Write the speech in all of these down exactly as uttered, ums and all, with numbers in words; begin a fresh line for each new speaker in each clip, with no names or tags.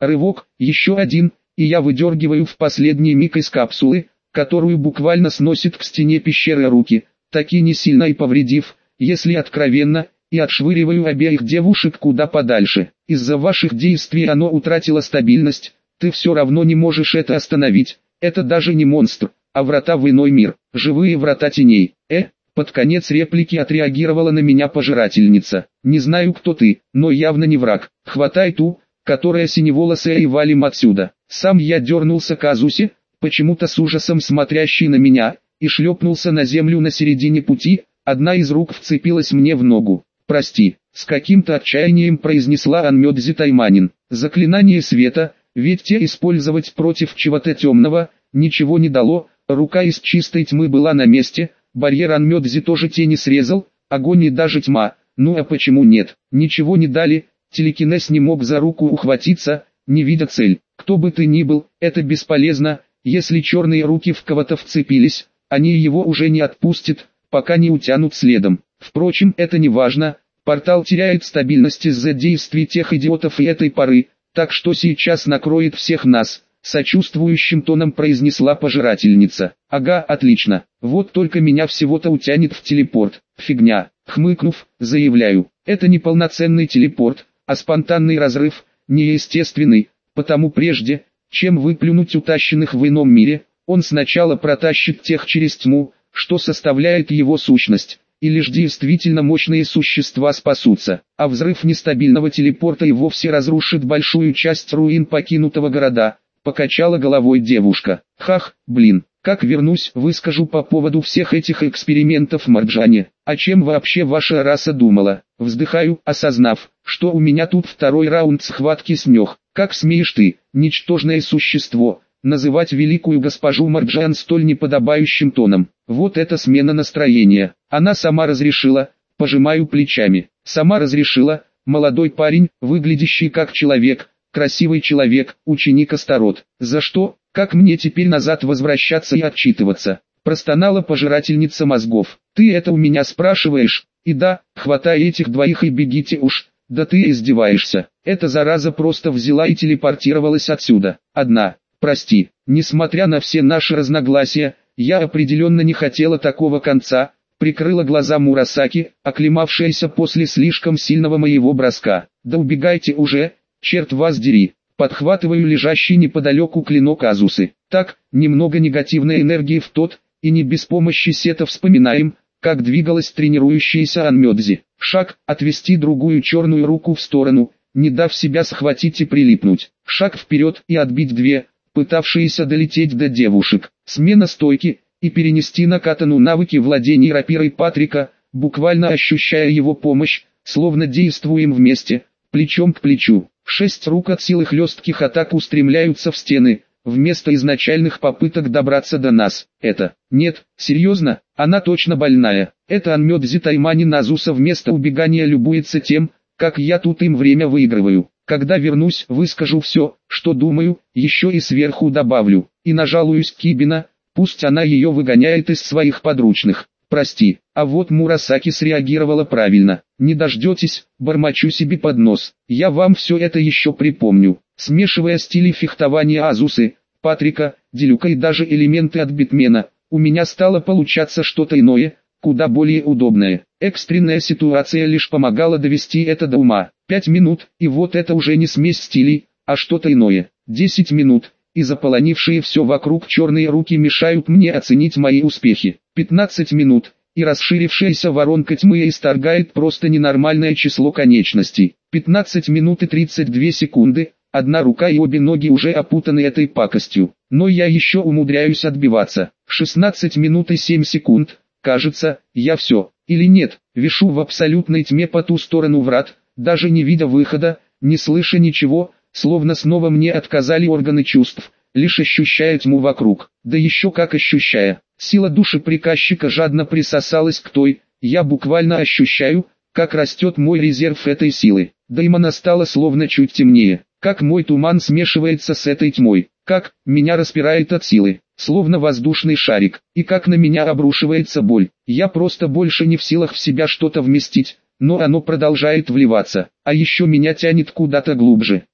рывок, еще один, и я выдергиваю в последний миг из капсулы, которую буквально сносит к стене пещеры руки, таки не сильно и повредив, если откровенно, и отшвыриваю обеих девушек куда подальше. Из-за ваших действий оно утратило стабильность, ты все равно не можешь это остановить, это даже не монстр, а врата в иной мир, живые врата теней. Э, под конец реплики отреагировала на меня пожирательница. Не знаю, кто ты, но явно не враг. Хватай ту, которая синеволосая, и валим отсюда. Сам я дернулся к Азусе, почему-то с ужасом смотрящий на меня, и шлепнулся на землю на середине пути. Одна из рук вцепилась мне в ногу. «Прости», — с каким-то отчаянием произнесла Анмёдзи Тайманин. «Заклинание света, ведь те использовать против чего-то темного, ничего не дало, рука из чистой тьмы была на месте, барьер Анмёдзи тоже тени срезал, огонь и даже тьма, ну а почему нет, ничего не дали, телекинез не мог за руку ухватиться, не видя цель, кто бы ты ни был, это бесполезно, если черные руки в кого-то вцепились, они его уже не отпустят, пока не утянут следом. Впрочем, это не важно, портал теряет стабильность из-за действий тех идиотов и этой поры, так что сейчас накроет всех нас, сочувствующим тоном произнесла пожирательница. Ага, отлично, вот только меня всего-то утянет в телепорт, фигня, хмыкнув, заявляю, это не полноценный телепорт, а спонтанный разрыв, неестественный, потому прежде, чем выплюнуть утащенных в ином мире, он сначала протащит тех через тьму, что составляет его сущность. И лишь действительно мощные существа спасутся, а взрыв нестабильного телепорта и вовсе разрушит большую часть руин покинутого города, покачала головой девушка. Хах, блин, как вернусь, выскажу по поводу всех этих экспериментов Марджане. О чем вообще ваша раса думала? Вздыхаю, осознав, что у меня тут второй раунд схватки с Мёх. Как смеешь ты, ничтожное существо, называть великую госпожу Марджан столь неподобающим тоном? Вот это смена настроения. Она сама разрешила, пожимаю плечами. Сама разрешила, молодой парень, выглядящий как человек, красивый человек, ученик Астарот. За что, как мне теперь назад возвращаться и отчитываться? Простонала пожирательница мозгов. Ты это у меня спрашиваешь? И да, хватай этих двоих и бегите уж. Да ты издеваешься. Эта зараза просто взяла и телепортировалась отсюда. Одна. Прости, несмотря на все наши разногласия, я определенно не хотела такого конца, прикрыла глаза Мурасаки, оклемавшаяся после слишком сильного моего броска. Да убегайте уже, черт вас дери. Подхватываю лежащий неподалеку клинок Азусы. Так, немного негативной энергии в тот, и не без помощи сета вспоминаем, как двигалась тренирующаяся Анмёдзи. Шаг, отвести другую черную руку в сторону, не дав себя схватить и прилипнуть. Шаг вперед и отбить две, пытавшиеся долететь до девушек. Смена стойки, и перенести на катану навыки владения рапирой Патрика, буквально ощущая его помощь, словно действуем вместе, плечом к плечу. Шесть рук от силы хлестких атак устремляются в стены, вместо изначальных попыток добраться до нас. Это, нет, серьезно, она точно больная. Это Анмёдзи Тайманин Азуса вместо убегания любуется тем, как я тут им время выигрываю. Когда вернусь, выскажу все, что думаю, еще и сверху добавлю. И нажалуюсь Кибина, пусть она ее выгоняет из своих подручных. Прости, а вот Мурасаки среагировала правильно. Не дождетесь, бормочу себе под нос. Я вам все это еще припомню. Смешивая стили фехтования Азусы, Патрика, Делюка и даже элементы от Битмена, у меня стало получаться что-то иное, куда более удобное. Экстренная ситуация лишь помогала довести это до ума. Пять минут, и вот это уже не смесь стилей, а что-то иное. Десять минут, и заполонившие все вокруг черные руки мешают мне оценить мои успехи. Пятнадцать минут, и расширившаяся воронка тьмы исторгает просто ненормальное число конечностей. Пятнадцать минут и тридцать две секунды, одна рука и обе ноги уже опутаны этой пакостью. Но я еще умудряюсь отбиваться. Шестнадцать минут и семь секунд, кажется, я все, или нет, вишу в абсолютной тьме по ту сторону врат, даже не видя выхода, не слыша ничего, словно снова мне отказали органы чувств, лишь ощущая тьму вокруг. Да еще как ощущая. Сила души приказчика жадно присосалась к той, я буквально ощущаю, как растет мой резерв этой силы. Дэймона стало словно чуть темнее, как мой туман смешивается с этой тьмой, как меня распирает от силы, словно воздушный шарик, и как на меня обрушивается боль. Я просто больше не в силах в себя что-то вместить, но оно продолжает вливаться, а еще меня тянет куда-то глубже.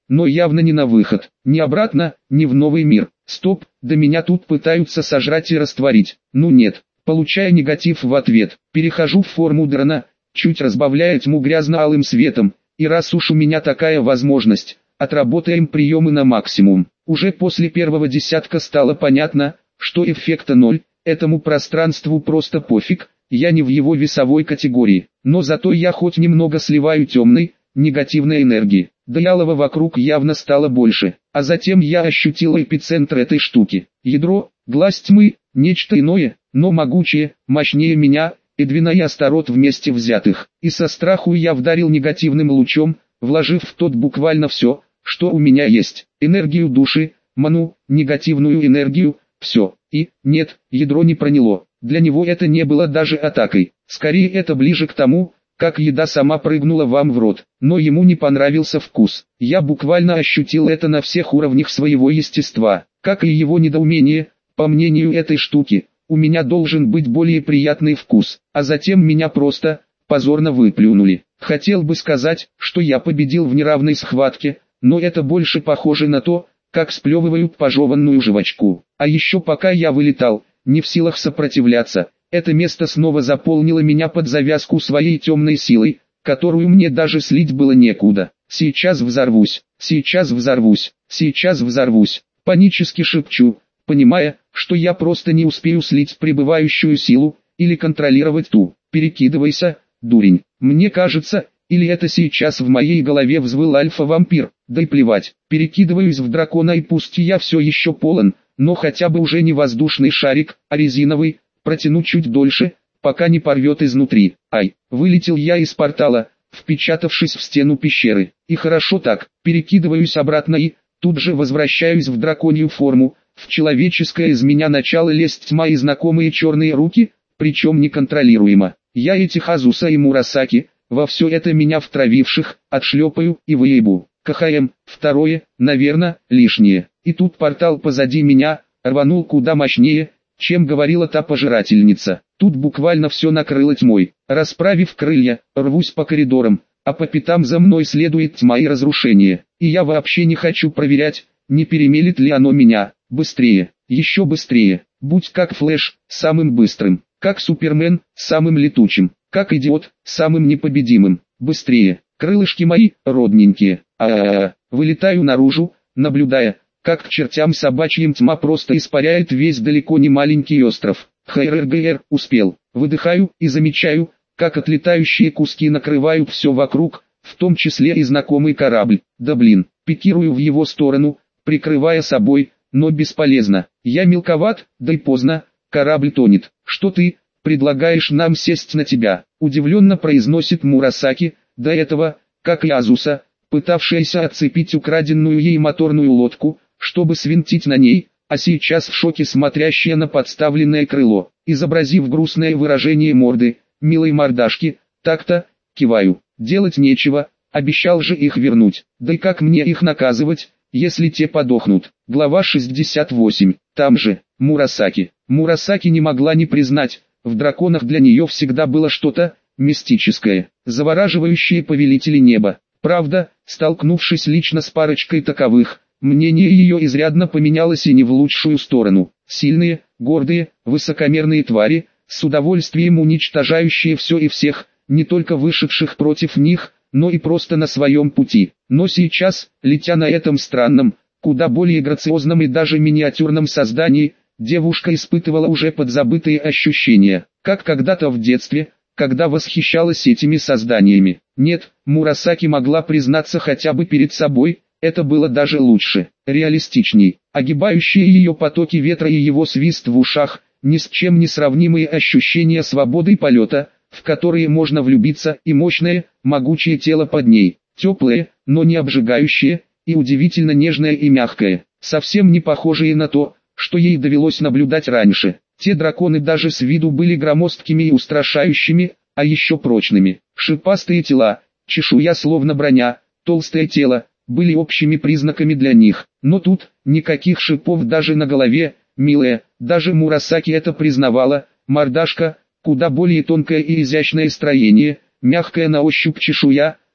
но явно не на выход, ни обратно, ни в новый мир. Стоп, да меня тут пытаются сожрать и растворить. Ну нет, получая негатив в ответ, перехожу в форму дрона, чуть разбавляя тьму грязно-алым светом, и раз уж у меня такая возможность, отработаем приемы на максимум. Уже после первого десятка стало понятно, что эффекта ноль, этому пространству просто пофиг, я не в его весовой категории, но зато я хоть немного сливаю темной, негативной энергии, да и алого вокруг явно стало больше, а затем я ощутил эпицентр этой штуки, ядро, глаз тьмы, нечто иное, но могучее, мощнее меня, Эдвина и Астарот вместе взятых, и со страху я вдарил негативным лучом, вложив в тот буквально все, что у меня есть, энергию души, ману, негативную энергию, все, и, нет, ядро не проняло, для него это не было даже атакой, скорее это ближе к тому, как еда сама прыгнула вам в рот, но ему не понравился вкус, я буквально ощутил это на всех уровнях своего естества, как и его недоумение, по мнению этой штуки, у меня должен быть более приятный вкус, а затем меня просто, позорно выплюнули. Хотел бы сказать, что я победил в неравной схватке, но это больше похоже на то, как сплевывают пожеванную жвачку. А еще пока я вылетал, не в силах сопротивляться, это место снова заполнило меня под завязку своей темной силой, которую мне даже слить было некуда. Сейчас взорвусь, сейчас взорвусь, сейчас взорвусь, панически шепчу, понимая, что я просто не успею слить пребывающую силу, или контролировать ту. Перекидывайся, дурень. Мне кажется, или это сейчас в моей голове взвыл альфа-вампир, да и плевать. Перекидываюсь в дракона и пусть я все еще полон, но хотя бы уже не воздушный шарик, а резиновый, протяну чуть дольше, пока не порвет изнутри. Ай, вылетел я из портала, впечатавшись в стену пещеры. И хорошо так, перекидываюсь обратно и, тут же возвращаюсь в драконью форму, в человеческое из меня начало лезть тьма и знакомые черные руки, причем неконтролируемо. Я этих Азуса и Мурасаки, во все это меня втравивших, отшлепаю и выебу. КХМ, второе, наверное, лишнее. И тут портал позади меня, рванул куда мощнее, чем говорила та пожирательница. Тут буквально все накрыло тьмой. Расправив крылья, рвусь по коридорам, а по пятам за мной следует тьма и разрушение. И я вообще не хочу проверять, не перемелет ли оно меня. Быстрее, еще быстрее, будь как Флэш, самым быстрым, как Супермен, самым летучим, как Идиот, самым непобедимым, быстрее, крылышки мои, родненькие, а-а-а, вылетаю наружу, наблюдая, как к чертям собачьим тьма просто испаряет весь далеко не маленький остров. ХРРГР, успел, выдыхаю и замечаю, как отлетающие куски накрывают все вокруг, в том числе и знакомый корабль, да блин, пикирую в его сторону, прикрывая собой, но бесполезно, я мелковат, да и поздно, корабль тонет. Что ты, предлагаешь нам сесть на тебя? Удивленно произносит Мурасаки, до этого, как и Азуса, пытавшаяся отцепить украденную ей моторную лодку, чтобы свинтить на ней, а сейчас в шоке смотрящая на подставленное крыло, изобразив грустное выражение морды, милой мордашки, так-то, киваю, делать нечего, обещал же их вернуть, да и как мне их наказывать, если те подохнут. Глава шестьдесят восемь. Там же, Мурасаки. Мурасаки не могла не признать, в драконах для нее всегда было что-то мистическое, завораживающее повелители неба. Правда, столкнувшись лично с парочкой таковых, мнение ее изрядно поменялось и не в лучшую сторону. Сильные, гордые, высокомерные твари, с удовольствием уничтожающие все и всех, не только вышедших против них, но и просто на своем пути. Но сейчас, летя на этом странном, куда более грациозном и даже миниатюрном создании, девушка испытывала уже подзабытые ощущения, как когда-то в детстве, когда восхищалась этими созданиями. Нет, Мурасаки могла признаться хотя бы перед собой, это было даже лучше, реалистичней. Огибающие ее потоки ветра и его свист в ушах, ни с чем не сравнимые ощущения свободы и полета, в которые можно влюбиться, и мощное, могучее тело под ней, теплое, но не обжигающее, и удивительно нежное и мягкое, совсем не похожее на то, что ей довелось наблюдать раньше. Те драконы даже с виду были громоздкими и устрашающими, а еще прочными. Шипастые тела, чешуя словно броня, толстое тело, были общими признаками для них. Но тут, никаких шипов даже на голове, милая, даже Мурасаки это признавала, мордашка, куда более тонкое и изящное строение, мягкая на ощупь чешуя,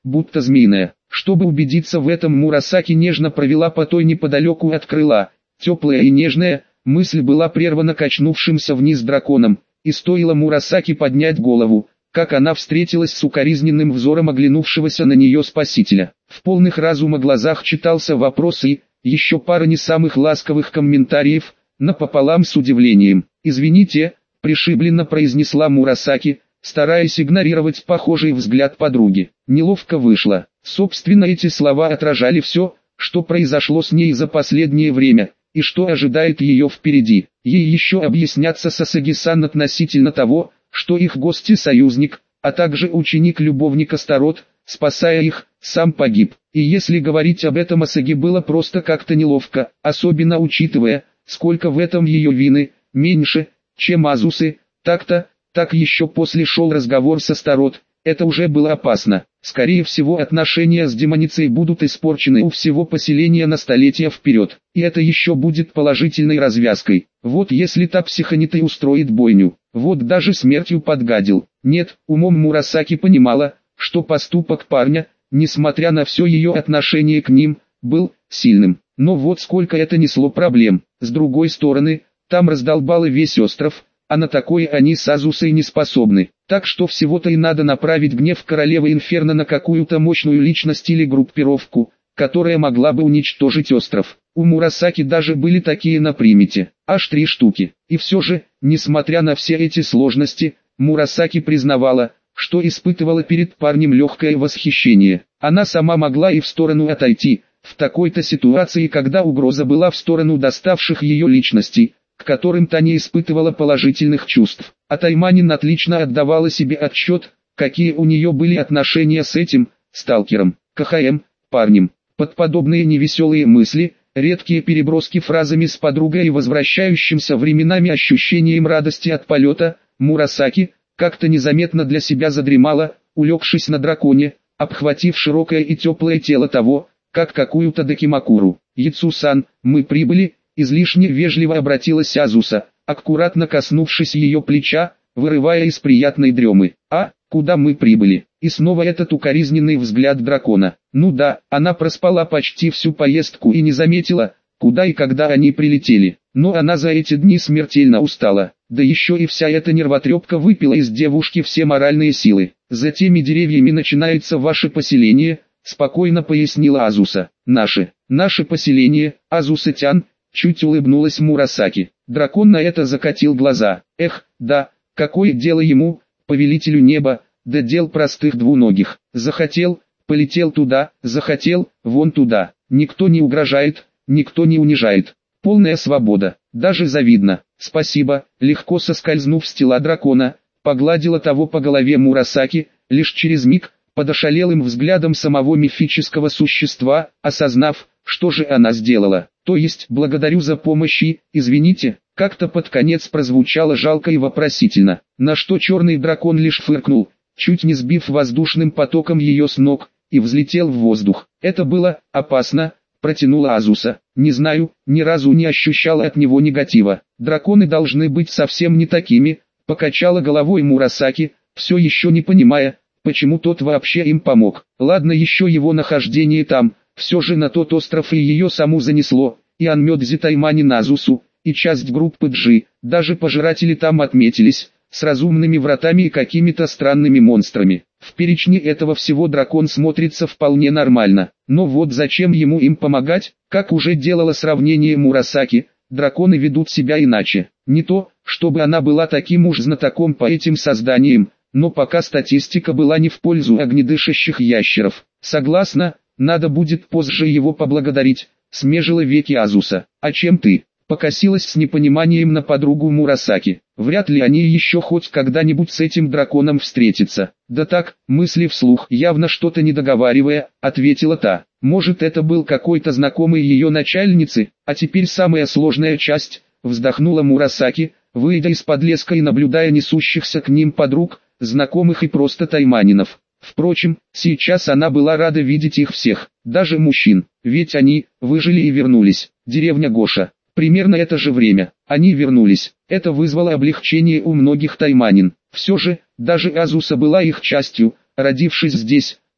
будто змеиная. Чтобы убедиться в этом, Мурасаки нежно провела по той неподалеку от крыла. Теплая и нежная, мысль была прервана качнувшимся вниз драконом, и стоило Мурасаки поднять голову, как она встретилась с укоризненным взором оглянувшегося на нее спасителя. В полных разума глазах читался вопрос и еще пара не самых ласковых комментариев, напополам с удивлением. «Извините», — пришибленно произнесла Мурасаки, стараясь игнорировать похожий взгляд подруги. Неловко вышло. Собственно, эти слова отражали все, что произошло с ней за последнее время, и что ожидает ее впереди. Ей еще объясняться с Асаги-сан относительно того, что их гость-союзник, а также ученик-любовник Астарот, спасая их, сам погиб. И если говорить об этом Асаги было просто как-то неловко, особенно учитывая, сколько в этом ее вины, меньше, чем Азусы, так-то, так еще после шел разговор с Астарот, это уже было опасно. Скорее всего, отношения с демоницей будут испорчены у всего поселения на столетия вперед. И это еще будет положительной развязкой. Вот если та психонита устроит бойню, вот даже смертью подгадил. Нет, умом Мурасаки понимала, что поступок парня, несмотря на все ее отношение к ним, был сильным. Но вот сколько это несло проблем. С другой стороны, там раздолбало весь остров, а на такое они с Азусой не способны. Так что всего-то и надо направить гнев королевы Инферно на какую-то мощную личность или группировку, которая могла бы уничтожить остров. У Мурасаки даже были такие на примете, аж три штуки. И все же, несмотря на все эти сложности, Мурасаки признавала, что испытывала перед парнем легкое восхищение. Она сама могла и в сторону отойти, в такой-то ситуации, когда угроза была в сторону доставших ее личностей, к которым та не испытывала положительных чувств. А Тайманин отлично отдавала себе отчет, какие у нее были отношения с этим, сталкером, КХМ, парнем. Под подобные невеселые мысли, редкие переброски фразами с подругой и возвращающимся временами ощущением радости от полета, Мурасаки, как-то незаметно для себя задремала, улегшись на драконе, обхватив широкое и теплое тело того, как какую-то Дакимакуру. «Яцу-сан, мы прибыли», — излишне вежливо обратилась Азуса, аккуратно коснувшись ее плеча, вырывая из приятной дремы. «А, куда мы прибыли?» И снова этот укоризненный взгляд дракона. Ну да, она проспала почти всю поездку и не заметила, куда и когда они прилетели. Но она за эти дни смертельно устала. Да еще и вся эта нервотрепка выпила из девушки все моральные силы. «За теми деревьями начинается ваше поселение», — спокойно пояснила Азуса. «Наше, наше поселение, Азуса-тян», — чуть улыбнулась Мурасаки. Дракон на это закатил глаза. Эх, да, какое дело ему, повелителю неба, до дел простых двуногих. Захотел, полетел туда, захотел, вон туда. Никто не угрожает, никто не унижает. Полная свобода, даже завидно. Спасибо, легко соскользнув с тела дракона, погладила того по голове Мурасаки, лишь через миг, под ошалелым взглядом самого мифического существа, осознав, что же она сделала. То есть, благодарю за помощь и, извините, как-то под конец прозвучало жалко и вопросительно, на что черный дракон лишь фыркнул, чуть не сбив воздушным потоком ее с ног, и взлетел в воздух. Это было опасно, протянула Азуса. Не знаю, ни разу не ощущала от него негатива. Драконы должны быть совсем не такими, покачала головой Мурасаки, все еще не понимая, почему тот вообще им помог. Ладно, еще его нахождение там, все же на тот остров и ее саму занесло, и Анмёдзи Тайманин Азусу, и часть группы Джи, даже пожиратели там отметились, с разумными вратами и какими-то странными монстрами. В перечне этого всего дракон смотрится вполне нормально, но вот зачем ему им помогать, как уже делала сравнение Мурасаки, драконы ведут себя иначе. Не то, чтобы она была таким уж знатоком по этим созданиям, но пока статистика была не в пользу огнедышащих ящеров. Согласна, надо будет позже его поблагодарить, смежила веки Азуса. А чем ты? Покосилась с непониманием на подругу Мурасаки. Вряд ли они еще хоть когда-нибудь с этим драконом встретятся. Да так, мысли вслух, явно что-то не договаривая, ответила та. Может, это был какой-то знакомый ее начальницы, а теперь самая сложная часть, вздохнула Мурасаки, выйдя из-под леска и наблюдая несущихся к ним подруг, знакомых и просто тайманинов. Впрочем, сейчас она была рада видеть их всех, даже мужчин, ведь они выжили и вернулись. Деревня Гоша. Примерно это же время, они вернулись. Это вызвало облегчение у многих тайманин. Все же, даже Азуса была их частью, родившись здесь,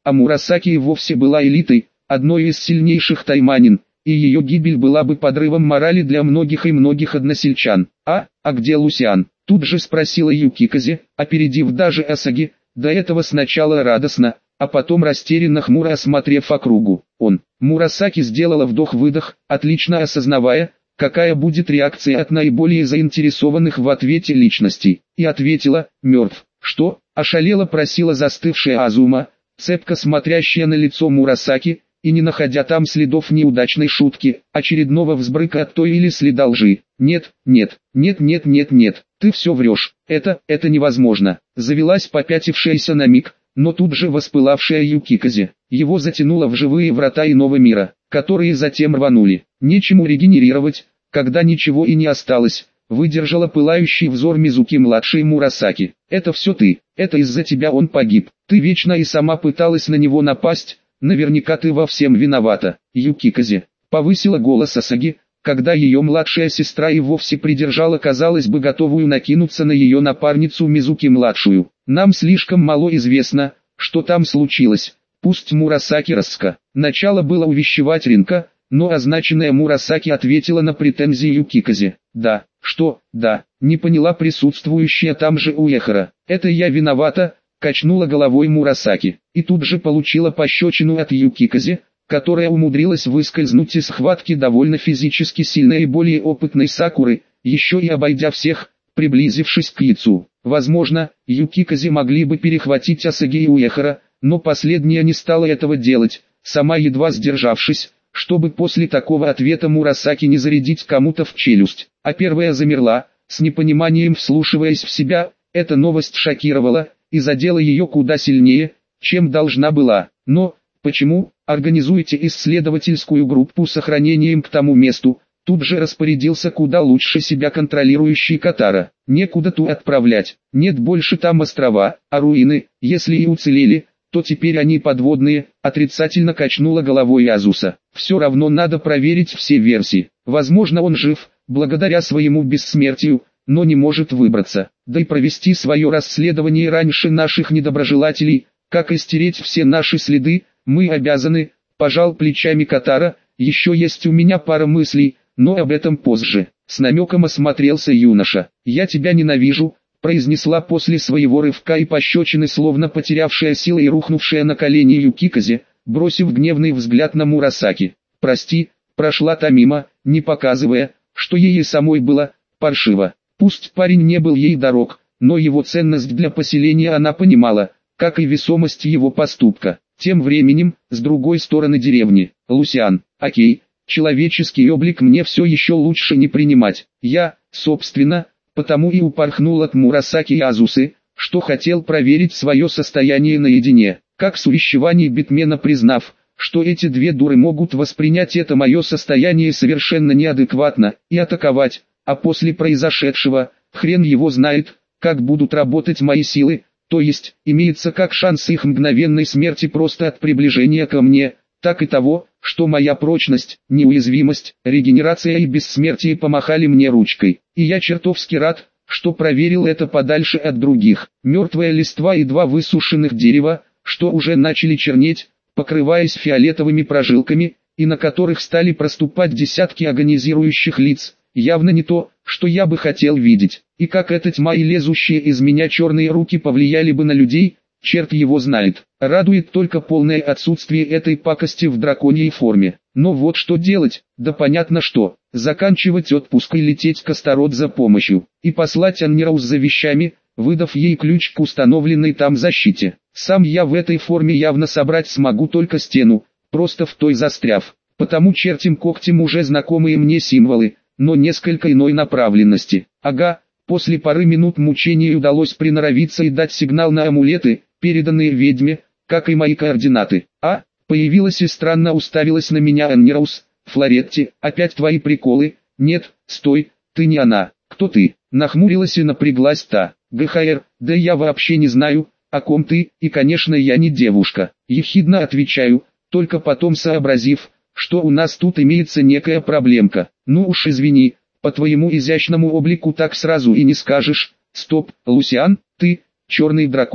а Мурасаки и вовсе была элитой, одной из сильнейших тайманин, и ее гибель была бы подрывом морали для многих и многих односельчан. «А, а где Лусиан?» — тут же спросила Юкиказе, опередив даже Асаги, до этого сначала радостно, а потом растерянно хмуро осмотрев округу. Он, Мурасаки сделала вдох-выдох, отлично осознавая, какая будет реакция от наиболее заинтересованных в ответе личностей, и ответила: «Мертв». «Что?» — ошалело просила застывшая Азума, цепко смотрящая на лицо Мурасаки, и не находя там следов неудачной шутки, очередного взбрыка от той или следа лжи. «Нет, нет, нет, нет, нет, нет, ты все врешь, это, это невозможно», завелась попятившаяся на миг, но тут же воспылавшая Юкиказе. Его затянуло в живые врата иного мира, которые затем рванули. Нечему регенерировать, когда ничего и не осталось, выдержала пылающий взор Мизуки-младшей Мурасаки. «Это все ты, это из-за тебя он погиб, ты вечно и сама пыталась на него напасть, наверняка ты во всем виновата». Юкиказе повысила голос Асаги, когда ее младшая сестра и вовсе придержала, казалось бы, готовую накинуться на ее напарницу Мизуки-младшую. «Нам слишком мало известно, что там случилось, пусть Мурасаки раска». Начало было увещевать Ринка, но означенная Мурасаки ответила на претензии Юкиказе. «Да, что, да», не поняла присутствующая там же Уэхара. «Это я виновата», качнула головой Мурасаки, и тут же получила пощечину от Юкиказе, которая умудрилась выскользнуть из схватки довольно физически сильной и более опытной Сакуры, еще и обойдя всех, приблизившись к яйцу. Возможно, Юкиказе могли бы перехватить Асаги и Уэхара, но последняя не стала этого делать, сама едва сдержавшись, чтобы после такого ответа Мурасаки не зарядить кому-то в челюсть. А первая замерла, с непониманием вслушиваясь в себя. Эта новость шокировала и задела ее куда сильнее, чем должна была. «Но, почему, организуете исследовательскую группу с охранением к тому месту?» Тут же распорядился куда лучше себя контролирующий Катара. «Некуда ту отправлять, нет больше там острова, а руины, если и уцелели, то теперь они подводные», отрицательно качнула головой Азуса. «Все равно надо проверить все версии. Возможно, он жив, благодаря своему бессмертию, но не может выбраться, да и провести свое расследование раньше наших недоброжелателей, как и стереть все наши следы, мы обязаны», пожал плечами Катара. «Еще есть у меня пара мыслей, но об этом позже». С намеком осмотрелся юноша. «Я тебя ненавижу», произнесла после своего рывка и пощечины, словно потерявшая силы и рухнувшая на колени Юкиказе, бросив гневный взгляд на Мурасаки. «Прости», прошла та мимо, не показывая, что ей и самой было паршиво. Пусть парень не был ей дорог, но его ценность для поселения она понимала, как и весомость его поступка. Тем временем, с другой стороны деревни, Лусиан. «Окей, человеческий облик мне все еще лучше не принимать. Я, собственно, потому и упорхнул от Мурасаки и Азусы, что хотел проверить свое состояние наедине, как с увещеваний Битмена, признав, что эти две дуры могут воспринять это мое состояние совершенно неадекватно и атаковать, а после произошедшего, хрен его знает, как будут работать мои силы, то есть, имеется как шанс их мгновенной смерти просто от приближения ко мне, так и того, что моя прочность, неуязвимость, регенерация и бессмертие помахали мне ручкой. И я чертовски рад, что проверил это подальше от других. Мертвая листва и два высушенных дерева, что уже начали чернеть, покрываясь фиолетовыми прожилками, и на которых стали проступать десятки агонизирующих лиц, явно не то, что я бы хотел видеть. И как эта тьма и лезущие из меня черные руки повлияли бы на людей, черт его знает. Радует только полное отсутствие этой пакости в драконьей форме. Но вот что делать? Да понятно что. Заканчивать отпуск и лететь к Астарот за помощью. И послать Аннираус за вещами, выдав ей ключ к установленной там защите. Сам я в этой форме явно собрать смогу только стену, просто в той застряв. Потому чертим когтем уже знакомые мне символы, но несколько иной направленности. Ага, после пары минут мучений удалось приноровиться и дать сигнал на амулеты, переданные ведьме, как и мои координаты. А, появилась и странно уставилась на меня Аннираус. «Флоретти, опять твои приколы?» «Нет, стой, ты не она. Кто ты?» Нахмурилась и напряглась та. «ГХР, да я вообще не знаю, о ком ты, и конечно я не девушка». Ехидно отвечаю, только потом сообразив, что у нас тут имеется некая проблемка. «Ну уж извини, по твоему изящному облику так сразу и не скажешь». «Стоп, Лусиан, ты, черный дракон?»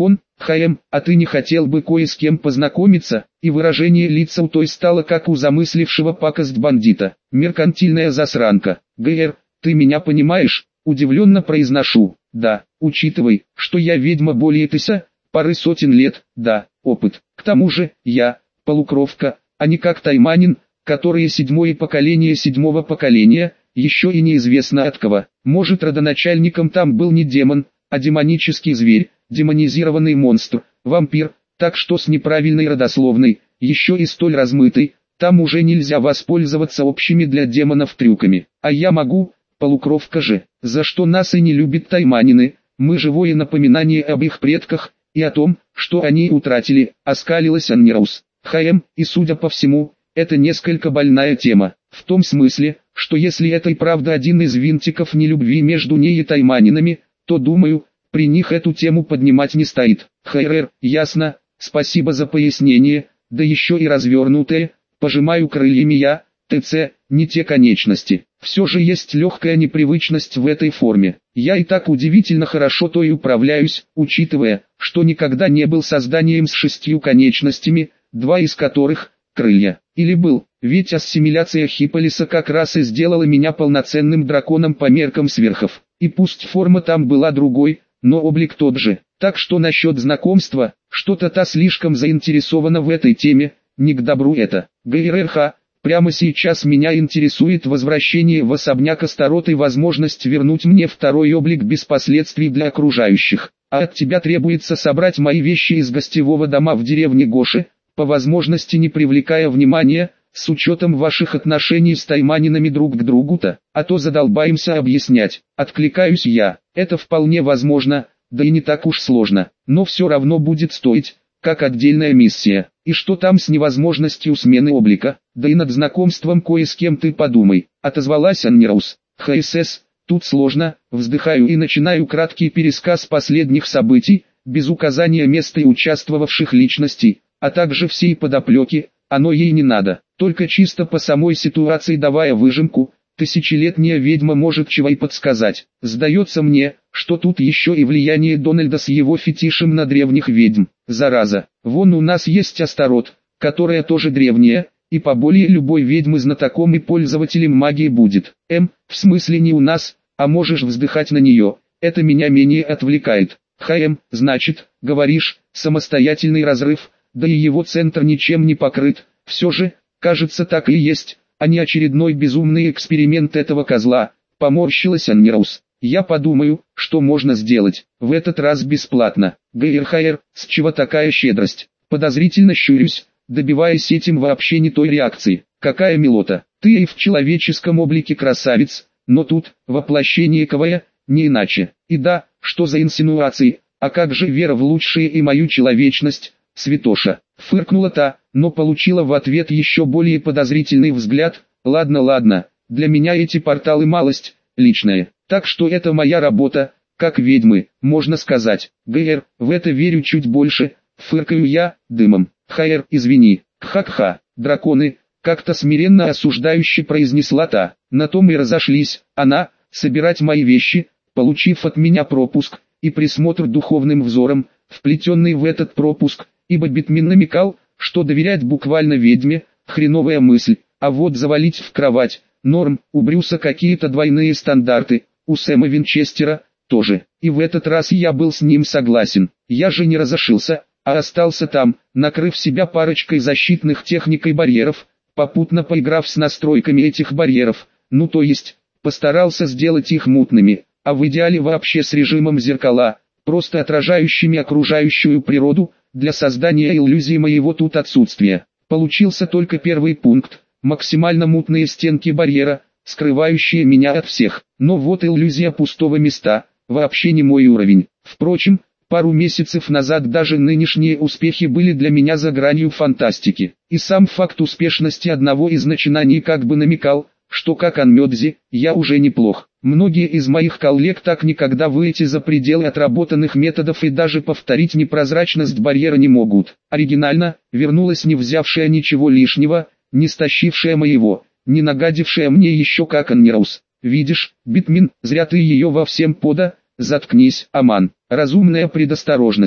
«Хм, а ты не хотел бы кое с кем познакомиться?» И выражение лица у той стало как у замыслившего пакость бандита. «Меркантильная засранка. ГР, ты меня понимаешь?» Удивленно произношу. «Да, учитывай, что я ведьма более тыся, пары сотен лет, да, опыт. К тому же, я, полукровка, а не как тайманин, которые седьмое поколение седьмого поколения, еще и неизвестно от кого. Может, родоначальником там был не демон, а демонический зверь, демонизированный монстр, вампир, так что с неправильной родословной, еще и столь размытой, там уже нельзя воспользоваться общими для демонов трюками. А я могу, полукровка же, за что нас и не любят тайманины, мы живое напоминание об их предках, и о том, что они утратили», — оскалилась Аннираус. «Хм, и судя по всему, это несколько больная тема, в том смысле, что если это и правда один из винтиков нелюбви между ней и тайманинами, то думаю, при них эту тему поднимать не стоит». «Хрр, ясно, спасибо за пояснение, да еще и развернутое, пожимаю крыльями я, ТЦ, не те конечности. Все же есть легкая непривычность в этой форме. Я и так удивительно хорошо то и управляюсь, учитывая, что никогда не был созданием с шестью конечностями, два из которых – крылья. Или был, ведь ассимиляция Хиполиса как раз и сделала меня полноценным драконом по меркам сверхов. И пусть форма там была другой, но облик тот же. Так что насчет знакомства, что-то та слишком заинтересована в этой теме, не к добру это. ГРРХ, прямо сейчас меня интересует возвращение в особняк Астарот и возможность вернуть мне второй облик без последствий для окружающих. А от тебя требуется собрать мои вещи из гостевого дома в деревне Гоши, по возможности не привлекая внимания, с учетом ваших отношений с тайманинами друг к другу-то, а то задолбаемся объяснять. Откликаюсь я, это вполне возможно, да и не так уж сложно, но все равно будет стоить, как отдельная миссия. И что там с невозможностью смены облика, да и над знакомством кое с кем ты подумай, отозвалась Аннираус. ХСС, тут сложно, вздыхаю и начинаю краткий пересказ последних событий, без указания места и участвовавших личностей, а также всей подоплеки, оно ей не надо, только чисто по самой ситуации давая выжимку, тысячелетняя ведьма может чего и подсказать. Сдается мне, что тут еще и влияние Дональда с его фетишем на древних ведьм. Зараза, вон у нас есть Астарот, которая тоже древняя, и поболее любой ведьмы знатоком и пользователем магии будет. М, в смысле не у нас, а можешь вздыхать на нее, это меня менее отвлекает. Хм, значит, говоришь, самостоятельный разрыв, да и его центр ничем не покрыт, все же, кажется так и есть, а не очередной безумный эксперимент этого козла, поморщилась Аннираус. Я подумаю, что можно сделать, в этот раз бесплатно. ГРХР, с чего такая щедрость? Подозрительно щурюсь, добиваясь этим вообще не той реакции. Какая милота, ты и в человеческом облике красавец, но тут, воплощение КВЯ, не иначе. И да, что за инсинуации, а как же вера в лучшее и мою человечность, святоша? Фыркнула та, но получила в ответ еще более подозрительный взгляд. Ладно, ладно, для меня эти порталы малость, личная, так что это моя работа, как ведьмы, можно сказать. ГР, в это верю чуть больше, фыркаю я, дымом. Хр, извини, кха-кха, драконы, как-то смиренно осуждающе произнесла та. На том и разошлись, она, собирать мои вещи, получив от меня пропуск, и присмотр духовным взором, вплетенный в этот пропуск, ибо Битмин намекал, что доверять буквально ведьме, хреновая мысль, а вот завалить в кровать, норм, у Брюса какие-то двойные стандарты, у Сэма Винчестера, тоже, и в этот раз я был с ним согласен, я же не разошился, а остался там, накрыв себя парочкой защитных техник и барьеров, попутно поиграв с настройками этих барьеров, ну то есть, постарался сделать их мутными, а в идеале вообще с режимом зеркала, просто отражающими окружающую природу, для создания иллюзии моего тут отсутствия. Получился только первый пункт, максимально мутные стенки барьера, скрывающие меня от всех, но вот иллюзия пустого места, вообще не мой уровень. Впрочем, пару месяцев назад даже нынешние успехи были для меня за гранью фантастики, и сам факт успешности одного из начинаний как бы намекал, что как Анмёдзи, я уже неплох. Многие из моих коллег так никогда выйти за пределы отработанных методов и даже повторить непрозрачность барьера не могут. Оригинально, вернулась не взявшая ничего лишнего, не стащившая моего, не нагадившая мне еще как Аннираус. Видишь, Битмин, зря ты ее во всем пода, заткнись, Аман. Разумная предосторожность.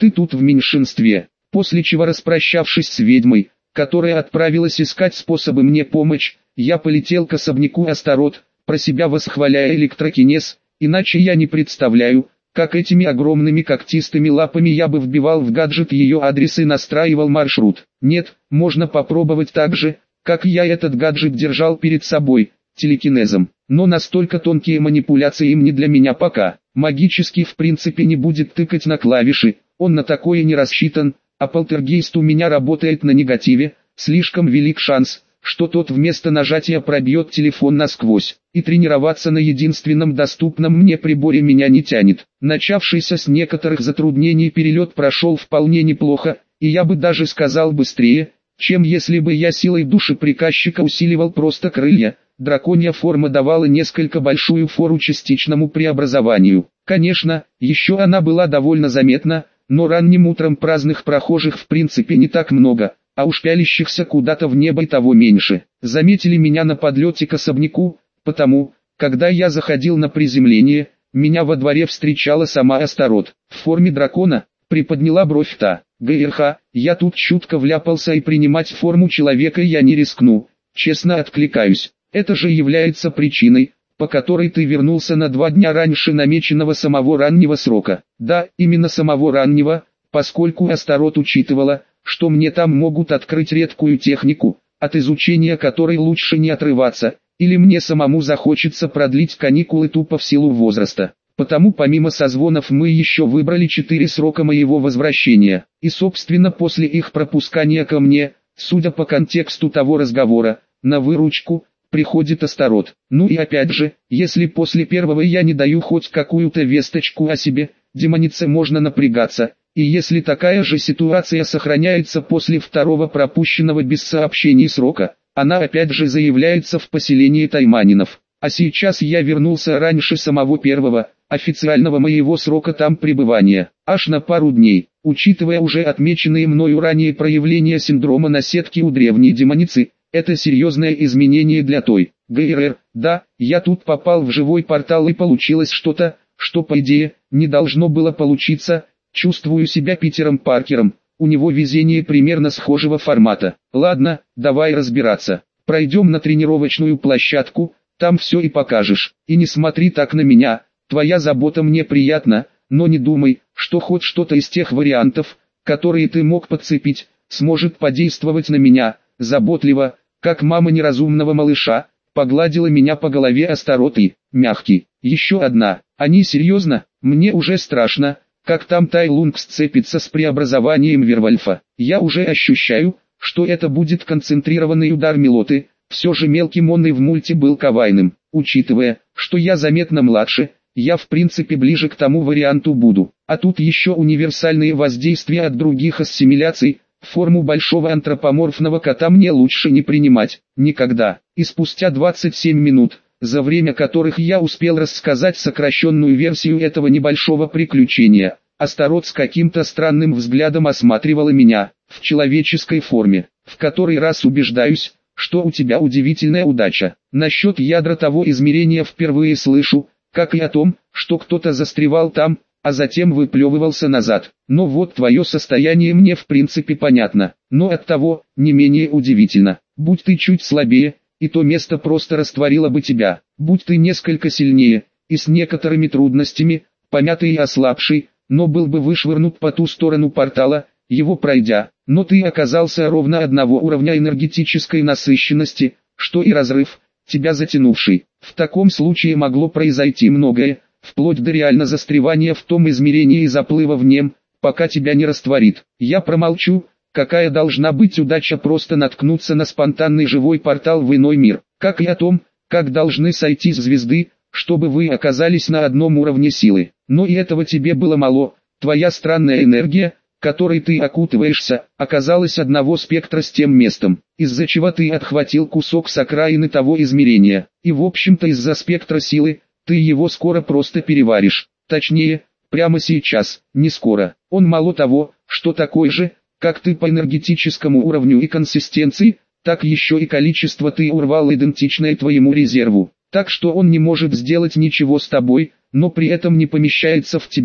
ты тут в меньшинстве. После чего, распрощавшись с ведьмой, которая отправилась искать способы мне помочь, я полетел к особняку Астарот, про себя восхваляя электрокинез, иначе я не представляю, как этими огромными когтистыми лапами я бы вбивал в гаджет ее адрес и настраивал маршрут. Нет, можно попробовать так же, как я этот гаджет держал перед собой, телекинезом. Но настолько тонкие манипуляции им не для меня пока. Магический в принципе не будет тыкать на клавиши, он на такое не рассчитан, а полтергейст у меня работает на негативе, слишком велик шанс, что тот вместо нажатия пробьет телефон насквозь, и тренироваться на единственном доступном мне приборе меня не тянет. Начавшийся с некоторых затруднений перелет прошел вполне неплохо, и я бы даже сказал быстрее, чем если бы я силой души приказчика усиливал просто крылья. Драконья форма давала несколько большую фору частичному преобразованию. Конечно, еще она была довольно заметна, но ранним утром праздных прохожих в принципе не так много, а уж пялящихся куда-то в небо и того меньше. Заметили меня на подлете к особняку, потому, когда я заходил на приземление, меня во дворе встречала сама Астарот. В форме дракона, приподняла бровь та. ГРХ, я тут чутко вляпался и принимать форму человека я не рискну, честно откликаюсь. Это же является причиной, по которой ты вернулся на два дня раньше намеченного самого раннего срока. Да, именно самого раннего, поскольку Астарот учитывала, что мне там могут открыть редкую технику, от изучения которой лучше не отрываться, или мне самому захочется продлить каникулы тупо в силу возраста. Потому помимо созвонов мы еще выбрали четыре срока моего возвращения, и собственно после их пропускания ко мне, судя по контексту того разговора, на выручку приходит Астарот. Ну и опять же, если после первого я не даю хоть какую-то весточку о себе, демонице можно напрягаться, и если такая же ситуация сохраняется после второго пропущенного без сообщений срока, она опять же заявляется в поселении тайманинов. А сейчас я вернулся раньше самого первого, официального моего срока там пребывания, аж на пару дней. Учитывая уже отмеченные мною ранее проявления синдрома наседки у древней демоницы, это серьезное изменение для той. ГРР, да, я тут попал в живой портал и получилось что-то, что по идее, не должно было получиться. Чувствую себя Питером Паркером, у него везение примерно схожего формата. Ладно, давай разбираться. Пройдем на тренировочную площадку, там все и покажешь. И не смотри так на меня, твоя забота мне приятна, но не думай, что хоть что-то из тех вариантов, которые ты мог подцепить, сможет подействовать на меня. Заботливо, как мама неразумного малыша, погладила меня по голове Астарот и, мягкий, еще одна. Они серьезно, мне уже страшно, как там Тайлунг сцепится с преобразованием Вервольфа. Я уже ощущаю, что это будет концентрированный удар Мелоты, все же мелкий Монный в мульте был кавайным. Учитывая, что я заметно младше, я в принципе ближе к тому варианту буду. А тут еще универсальные воздействия от других ассимиляций. Форму большого антропоморфного кота мне лучше не принимать, никогда. И спустя двадцать семь минут, за время которых я успел рассказать сокращенную версию этого небольшого приключения, Астарот с каким-то странным взглядом осматривала меня, в человеческой форме. В который раз убеждаюсь, что у тебя удивительная удача. Насчет ядра того измерения впервые слышу, как и о том, что кто-то застревал там, а затем выплевывался назад. Но вот твое состояние мне в принципе понятно, но оттого не менее удивительно. Будь ты чуть слабее, и то место просто растворило бы тебя. Будь ты несколько сильнее, и с некоторыми трудностями, помятый и ослабший, но был бы вышвырнут по ту сторону портала, его пройдя. Но ты оказался ровно одного уровня энергетической насыщенности, что и разрыв, тебя затянувший. В таком случае могло произойти многое, вплоть до реально застревания в том измерении и заплыва в нем, пока тебя не растворит. Я промолчу, какая должна быть удача просто наткнуться на спонтанный живой портал в иной мир, как и о том, как должны сойтись звезды, чтобы вы оказались на одном уровне силы. Но и этого тебе было мало, твоя странная энергия, которой ты окутываешься, оказалась одного спектра с тем местом, из-за чего ты отхватил кусок с окраины того измерения, и в общем-то из-за спектра силы, ты его скоро просто переваришь, точнее, прямо сейчас, не скоро. Он мало того, что такой же, как ты по энергетическому уровню и консистенции, так еще и количество ты урвал идентичное твоему резерву. Так что он не может сделать ничего с тобой, но при этом не помещается в тебя,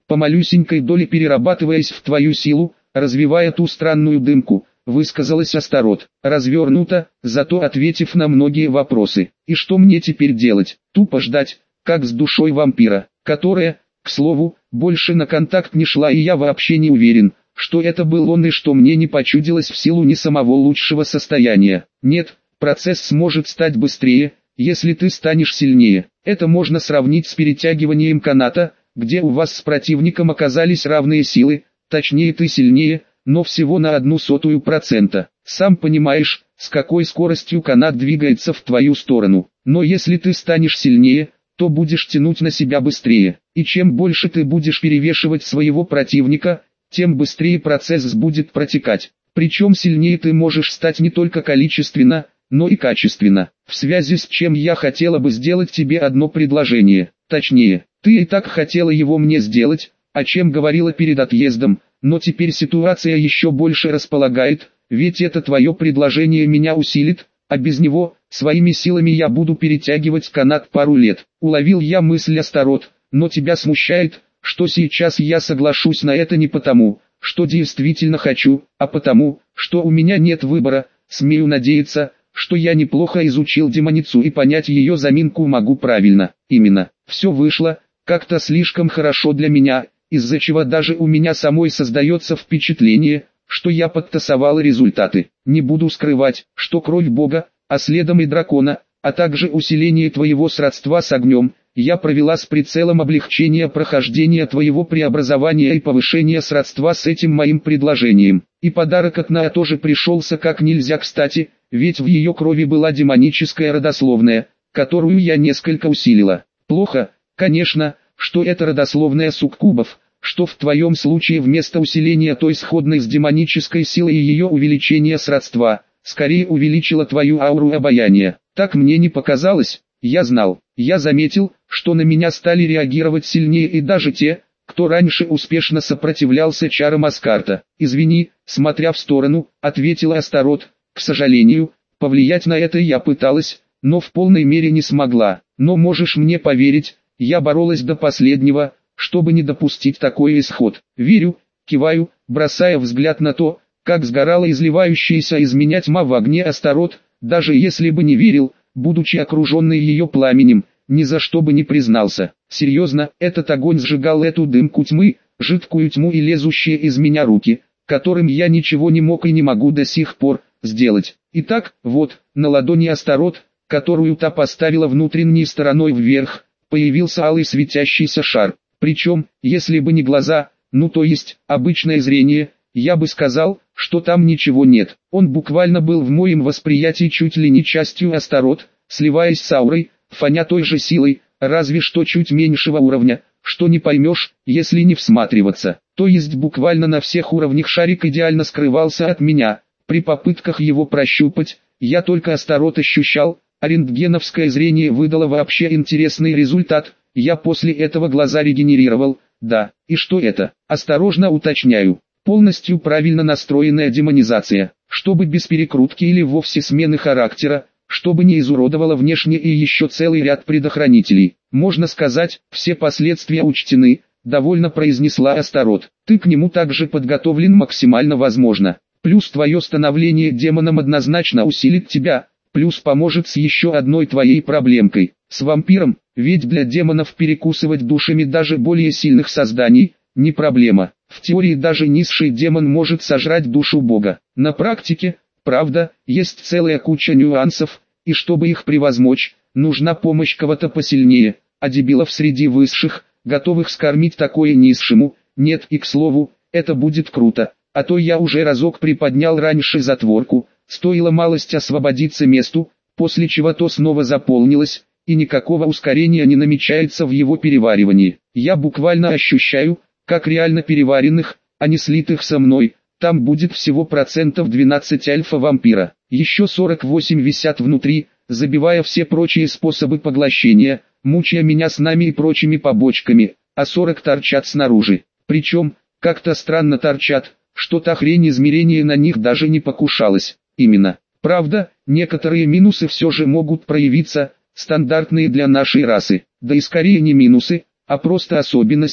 по малюсенькой доле перерабатываясь в твою силу, развивая ту странную дымку, высказалась Астарот, развернуто, зато ответив на многие вопросы. И что мне теперь делать? Тупо ждать, как с душой вампира, которая, к слову, больше на контакт не шла, и я вообще не уверен, что это был он и что мне не почудилось в силу не самого лучшего состояния. Нет, процесс сможет стать быстрее, если ты станешь сильнее. Это можно сравнить с перетягиванием каната, где у вас с противником оказались равные силы, точнее ты сильнее, но всего на одну сотую процента. Сам понимаешь, с какой скоростью канат двигается в твою сторону. Но если ты станешь сильнее, то будешь тянуть на себя быстрее. И чем больше ты будешь перевешивать своего противника, тем быстрее процесс будет протекать. Причем сильнее ты можешь стать не только количественно, но и качественно. В связи с чем я хотела бы сделать тебе одно предложение. Точнее, ты и так хотела его мне сделать, о чем говорила перед отъездом, но теперь ситуация еще больше располагает, ведь это твое предложение меня усилит, а без него, своими силами я буду перетягивать канат пару лет. Уловил я мысль Астарот, но тебя смущает, что сейчас я соглашусь на это не потому, что действительно хочу, а потому, что у меня нет выбора. Смею надеяться, что я неплохо изучил демоницу и понять ее заминку могу правильно. Именно, все вышло, как-то слишком хорошо для меня, из-за чего даже у меня самой создается впечатление, что я подтасовал результаты. Не буду скрывать, что кровь Бога, а следом и дракона, а также усиление твоего сродства с огнем, я провела с прицелом облегчения прохождения твоего преобразования и повышения сродства с этим моим предложением. И подарок от Наа тоже пришелся как нельзя кстати, ведь в ее крови была демоническая родословная, которую я несколько усилила. Плохо, конечно, что это родословная суккубов, что в твоем случае вместо усиления той сходной с демонической силой и ее увеличения сродства, скорее увеличила твою ауру обаяния. Так мне не показалось, я знал, я заметил, что на меня стали реагировать сильнее и даже те, кто раньше успешно сопротивлялся чарам Аскарта. «Извини», смотря в сторону, ответила Астарот, «к сожалению, повлиять на это я пыталась, но в полной мере не смогла. Но можешь мне поверить, я боролась до последнего, чтобы не допустить такой исход». «Верю», киваю, бросая взгляд на то, как сгорала изливающаяся из меня тьма в огне Астарот, даже если бы не верил, будучи окруженный ее пламенем, ни за что бы не признался. Серьезно, этот огонь сжигал эту дымку тьмы, жидкую тьму и лезущие из меня руки, которым я ничего не мог и не могу до сих пор сделать. Итак, вот, на ладони Астарот, которую та поставила внутренней стороной вверх, появился алый светящийся шар. Причем, если бы не глаза, ну то есть, обычное зрение, я бы сказал, что там ничего нет. Он буквально был в моем восприятии чуть ли не частью Астарот, сливаясь с аурой, фоня той же силой, разве что чуть меньшего уровня, что не поймешь, если не всматриваться. То есть буквально на всех уровнях шарик идеально скрывался от меня. При попытках его прощупать, я только Астарот ощущал, а рентгеновское зрение выдало вообще интересный результат. Я после этого глаза регенерировал, да, и что это? Осторожно уточняю. Полностью правильно настроенная демонизация, чтобы без перекрутки или вовсе смены характера, чтобы не изуродовало внешне и еще целый ряд предохранителей. Можно сказать, все последствия учтены, довольно произнесла Астарот. Ты к нему также подготовлен максимально возможно. Плюс твое становление демоном однозначно усилит тебя, плюс поможет с еще одной твоей проблемкой, с вампиром, ведь для демонов перекусывать душами даже более сильных созданий – не проблема. В теории даже низший демон может сожрать душу Бога. На практике, правда, есть целая куча нюансов, и чтобы их превозмочь, нужна помощь кого-то посильнее, а дебилов среди высших, готовых скормить такое низшему, нет. И к слову, это будет круто, а то я уже разок приподнял раньше затворку, стоило малость освободиться месту, после чего то снова заполнилось, и никакого ускорения не намечается в его переваривании. Я буквально ощущаю, как реально переваренных, а не слитых со мной, там будет всего процентов двенадцать альфа-вампира. Еще сорок восемь висят внутри, забивая все прочие способы поглощения, мучая меня снами и прочими побочками, а сорок торчат снаружи. Причем, как-то странно торчат, что та хрень измерения на них даже не покушалась. Именно. Правда, некоторые минусы все же могут проявиться, стандартные для нашей расы, да и скорее не минусы, а просто особенности,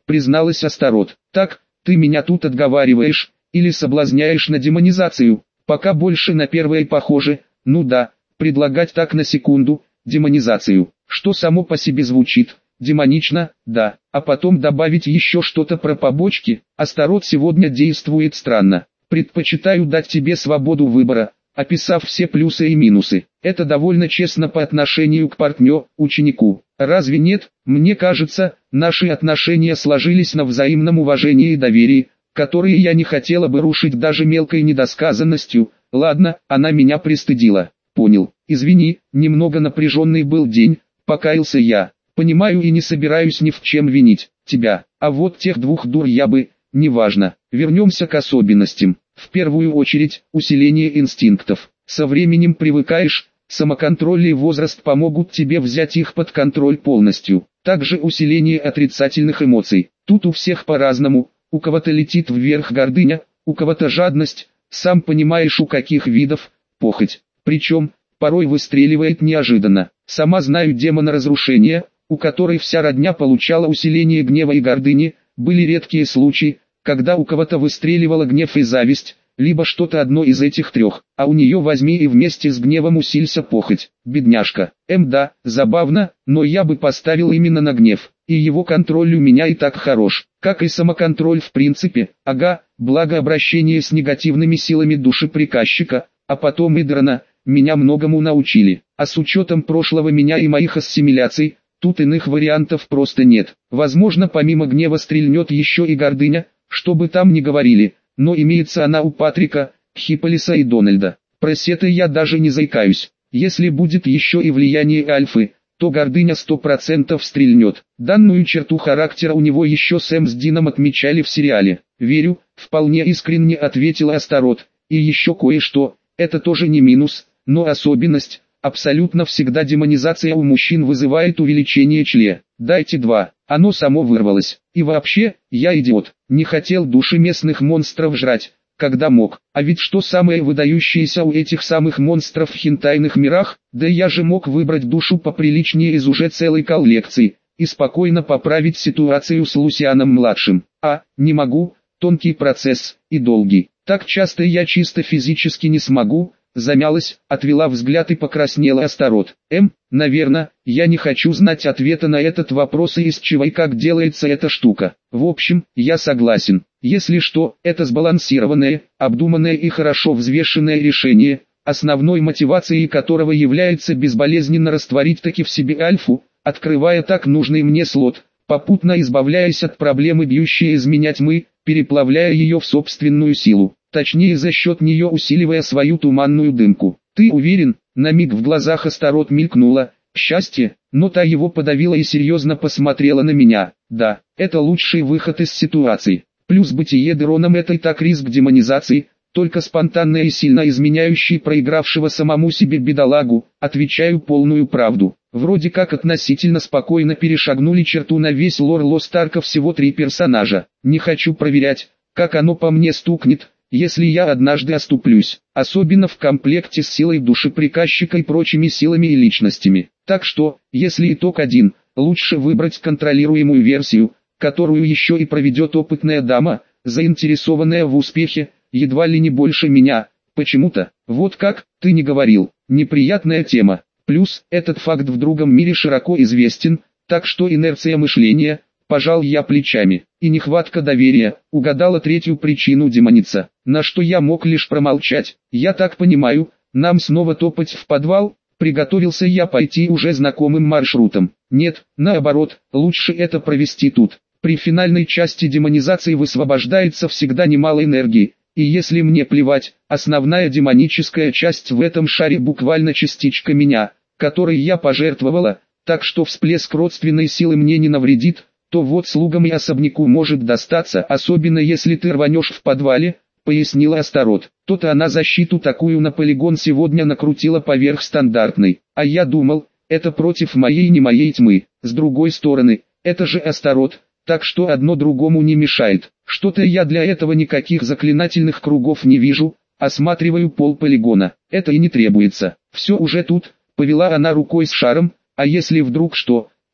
призналась Астарот. Так, ты меня тут отговариваешь, или соблазняешь на демонизацию, пока больше на первое похоже, ну да, предлагать так на секунду, демонизацию, что само по себе звучит, демонично, да, а потом добавить еще что-то про побочки. Астарот сегодня действует странно. Предпочитаю дать тебе свободу выбора, описав все плюсы и минусы. Это довольно честно по отношению к партнеру, ученику. Разве нет? Мне кажется, наши отношения сложились на взаимном уважении и доверии, которые я не хотела бы рушить даже мелкой недосказанностью. Ладно, она меня пристыдила. Понял. Извини, немного напряженный был день, покаялся я. Понимаю и не собираюсь ни в чем винить тебя. А вот тех двух дур я бы, неважно. Вернемся к особенностям. В первую очередь, усиление инстинктов. Со временем привыкаешь, самоконтроль и возраст помогут тебе взять их под контроль полностью. Также усиление отрицательных эмоций. Тут у всех по-разному, у кого-то летит вверх гордыня, у кого-то жадность, сам понимаешь у каких видов, похоть. Причем, порой выстреливает неожиданно. Сама знаю демона разрушения, у которой вся родня получала усиление гнева и гордыни. Были редкие случаи, когда у кого-то выстреливала гнев и зависть, либо что-то одно из этих трех, а у нее возьми и вместе с гневом усилься похоть. Бедняжка. Эм да, забавно, но я бы поставил именно на гнев, и его контроль у меня и так хорош, как и самоконтроль в принципе, ага, благо обращение с негативными силами души приказчика, а потом и дрона, меня многому научили, а с учетом прошлого меня и моих ассимиляций, тут иных вариантов просто нет. Возможно, помимо гнева стрельнет еще и гордыня, что бы там ни говорили, но имеется она у Патрика, Хипполиса и Дональда. Про Сета я даже не заикаюсь. Если будет еще и влияние Альфы, то гордыня сто процентов стрельнет. Данную черту характера у него еще Сэм с Дином отмечали в сериале. «Верю», вполне искренне ответила Астарот. «И еще кое-что, это тоже не минус, но особенность. Абсолютно всегда демонизация у мужчин вызывает увеличение члена. Дайте два». Оно само вырвалось. И вообще, я идиот, не хотел души местных монстров жрать, когда мог. А ведь что самое выдающееся у этих самых монстров в хентайных мирах, да я же мог выбрать душу поприличнее из уже целой коллекции, и спокойно поправить ситуацию с Лусианом-младшим. А, не могу, тонкий процесс, и долгий. Так часто я чисто физически не смогу. Замялась, отвела взгляд и покраснела Астарот. Эм, наверное, я не хочу знать ответа на этот вопрос и из чего и как делается эта штука. В общем, я согласен. Если что, это сбалансированное, обдуманное и хорошо взвешенное решение, основной мотивацией которого является безболезненно растворить таки в себе альфу, открывая так нужный мне слот, попутно избавляясь от проблемы бьющей из меня тьмы, переплавляя ее в собственную силу. Точнее за счет нее усиливая свою туманную дымку. Ты уверен? На миг в глазах Астарот мелькнуло счастье, но та его подавила и серьезно посмотрела на меня. Да, это лучший выход из ситуации. Плюс бытие Дероном это и так риск демонизации, только спонтанно и сильно изменяющий проигравшего самому себе бедолагу. Отвечаю полную правду. Вроде как относительно спокойно перешагнули черту на весь лор Лост Арка всего три персонажа. Не хочу проверять, как оно по мне стукнет, если я однажды оступлюсь, особенно в комплекте с силой души приказчика и прочими силами и личностями. Так что, если итог один, лучше выбрать контролируемую версию, которую еще и проведет опытная дама, заинтересованная в успехе, едва ли не больше меня, почему-то. Вот как, ты не говорил, неприятная тема. Плюс, этот факт в другом мире широко известен, так что инерция мышления, пожал я плечами, и нехватка доверия, угадала третью причину демониться, на что я мог лишь промолчать. Я так понимаю, нам снова топать в подвал? Приготовился я пойти уже знакомым маршрутом. Нет, наоборот, лучше это провести тут. При финальной части демонизации высвобождается всегда немало энергии, и если мне плевать, основная демоническая часть в этом шаре буквально частичка меня, которой я пожертвовала, так что всплеск родственной силы мне не навредит, то вот слугам и особняку может достаться, особенно если ты рванешь в подвале, пояснила Астарот. То-то она защиту такую на полигон сегодня накрутила поверх стандартной, а я думал, это против моей не моей тьмы. С другой стороны, это же Астарот, так что одно другому не мешает. Что-то я для этого никаких заклинательных кругов не вижу, осматриваю пол полигона. Это и не требуется. Все уже тут, повела она рукой с шаром, а если вдруг что,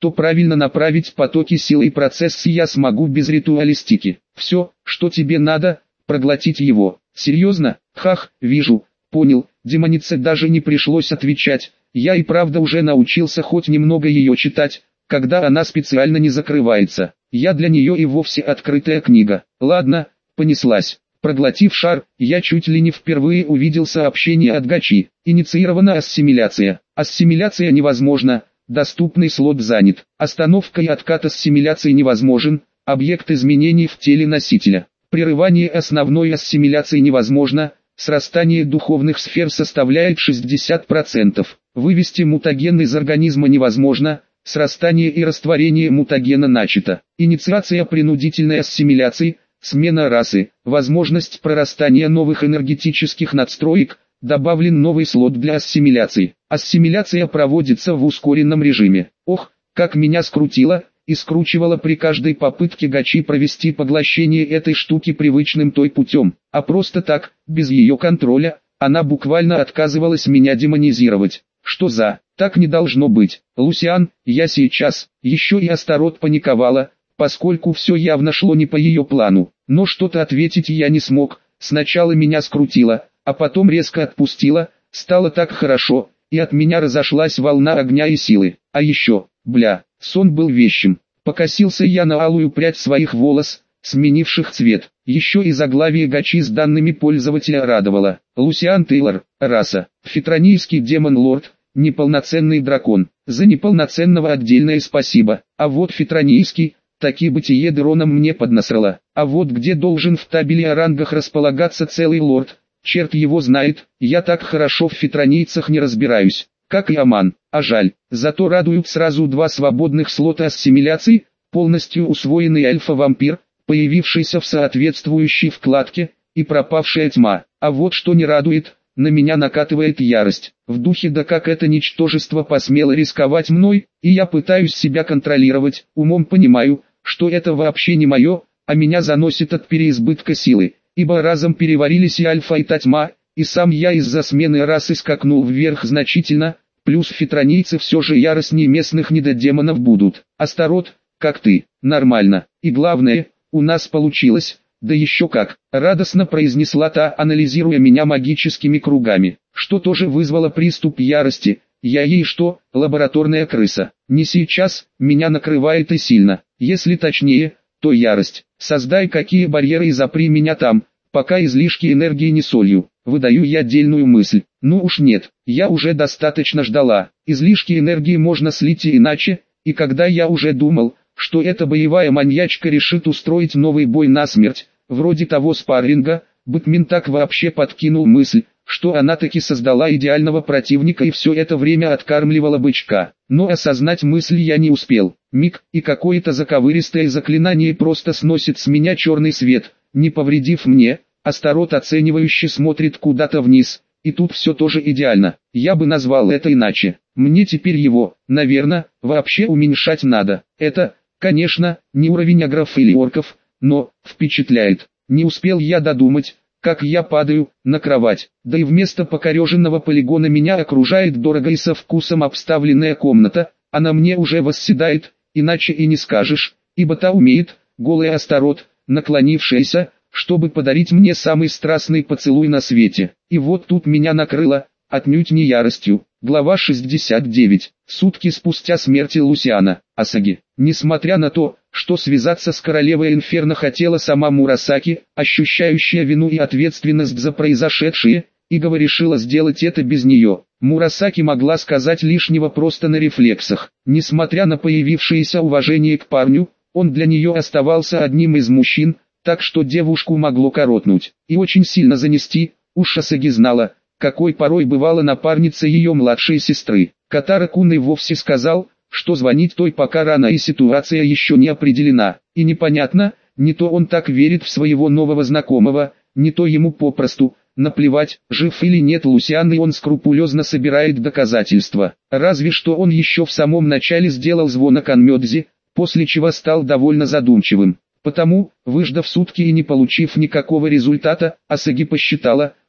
то правильно направить потоки силы и процессы я смогу без ритуалистики. Все, что тебе надо, проглотить его. Серьезно? Хах, вижу, понял. Демонице даже не пришлось отвечать. Я и правда уже научился хоть немного ее читать, когда она специально не закрывается. Я для нее и вовсе открытая книга. Ладно, понеслась. Проглотив шар, я чуть ли не впервые увидел сообщение от Гачи. Инициирована ассимиляция. Ассимиляция невозможна, доступный слот занят. Остановка и откат ассимиляции невозможен, объект изменений в теле носителя. Прерывание основной ассимиляции невозможно, срастание духовных сфер составляет шестьдесят процентов. Вывести мутаген из организма невозможно, срастание и растворение мутагена начато. Инициация принудительной ассимиляции, смена расы, возможность прорастания новых энергетических надстроек, добавлен новый слот для ассимиляции. Ассимиляция проводится в ускоренном режиме. Ох, как меня скрутило и скручивало при каждой попытке Гачи провести поглощение этой штуки привычным той путем. А просто так, без ее контроля, она буквально отказывалась меня демонизировать. Что за... Так не должно быть. Лусиан, я сейчас, еще и Астарот паниковала, поскольку все явно шло не по ее плану. Но что-то ответить я не смог, сначала меня скрутило, а потом резко отпустило, стало так хорошо, и от меня разошлась волна огня и силы. А еще, бля, сон был вещим. Покосился я на алую прядь своих волос, сменивших цвет. Еще и заглавие Гачи с данными пользователя радовало. Лусиан Тейлор, раса, фитронийский демон-лорд, неполноценный дракон. За неполноценного отдельное спасибо. А вот фитронийский, таки бытие Дероном мне поднасрало. А вот где должен в табеле о рангах располагаться целый лорд, черт его знает, я так хорошо в фитронийцах не разбираюсь, как и Аман. А жаль, зато радуют сразу два свободных слота ассимиляции, полностью усвоенный альфа-вампир, появившийся в соответствующей вкладке, и пропавшая тьма. А вот что не радует, на меня накатывает ярость. В духе да как это ничтожество посмело рисковать мной, и я пытаюсь себя контролировать, умом понимаю, что это вообще не мое, а меня заносит от переизбытка силы, ибо разом переварились и альфа и тьма, и сам я из-за смены расы скакнул вверх значительно, плюс фитронийцы все же яростнее местных недодемонов будут. Астарот, как ты, нормально, и главное, у нас получилось, да еще как, радостно произнесла та, анализируя меня магическими кругами, что тоже вызвало приступ ярости. Я ей что, лабораторная крыса? Не сейчас, меня накрывает и сильно, если точнее, то ярость. Создай какие барьеры и запри меня там, пока излишки энергии не солью. Выдаю я отдельную мысль. Ну уж нет, я уже достаточно ждала. Излишки энергии можно слить и иначе, и когда я уже думал, что эта боевая маньячка решит устроить новый бой насмерть, вроде того спарринга, Бэтмен так вообще подкинул мысль, что она таки создала идеального противника и все это время откармливала бычка. Но осознать мысль я не успел. Миг, и какое-то заковыристое заклинание просто сносит с меня черный свет, не повредив мне. Астарот оценивающе смотрит куда-то вниз, и тут все тоже идеально. Я бы назвал это иначе. Мне теперь его, наверное, вообще уменьшать надо. Это, конечно, не уровень агров или орков, но впечатляет. Не успел я додумать, как я падаю на кровать, да и вместо покореженного полигона меня окружает дорого и со вкусом обставленная комната, она мне уже восседает, иначе и не скажешь, ибо та умеет, голый Астарот, наклонившаяся, чтобы подарить мне самый страстный поцелуй на свете. И вот тут меня накрыло, отнюдь не яростью. Глава шестьдесят девять. Сутки спустя смерти Лусиана, Асаги. Несмотря на то, что связаться с королевой Инферно хотела сама Мурасаки, ощущающая вину и ответственность за произошедшее, Игова решила сделать это без нее. Мурасаки могла сказать лишнего просто на рефлексах. Несмотря на появившееся уважение к парню, он для нее оставался одним из мужчин, так что девушку могло коротнуть и очень сильно занести. Уж Асаги знала, какой порой бывала напарница ее младшей сестры. Катара-кун и вовсе сказал, что звонить той пока рано и ситуация еще не определена. И непонятно, не то он так верит в своего нового знакомого, не то ему попросту наплевать, жив или нет Лусиан, и он скрупулезно собирает доказательства. Разве что он еще в самом начале сделал звонок Анмёдзи, после чего стал довольно задумчивым. Потому, выждав сутки и не получив никакого результата, Асаги посчитала,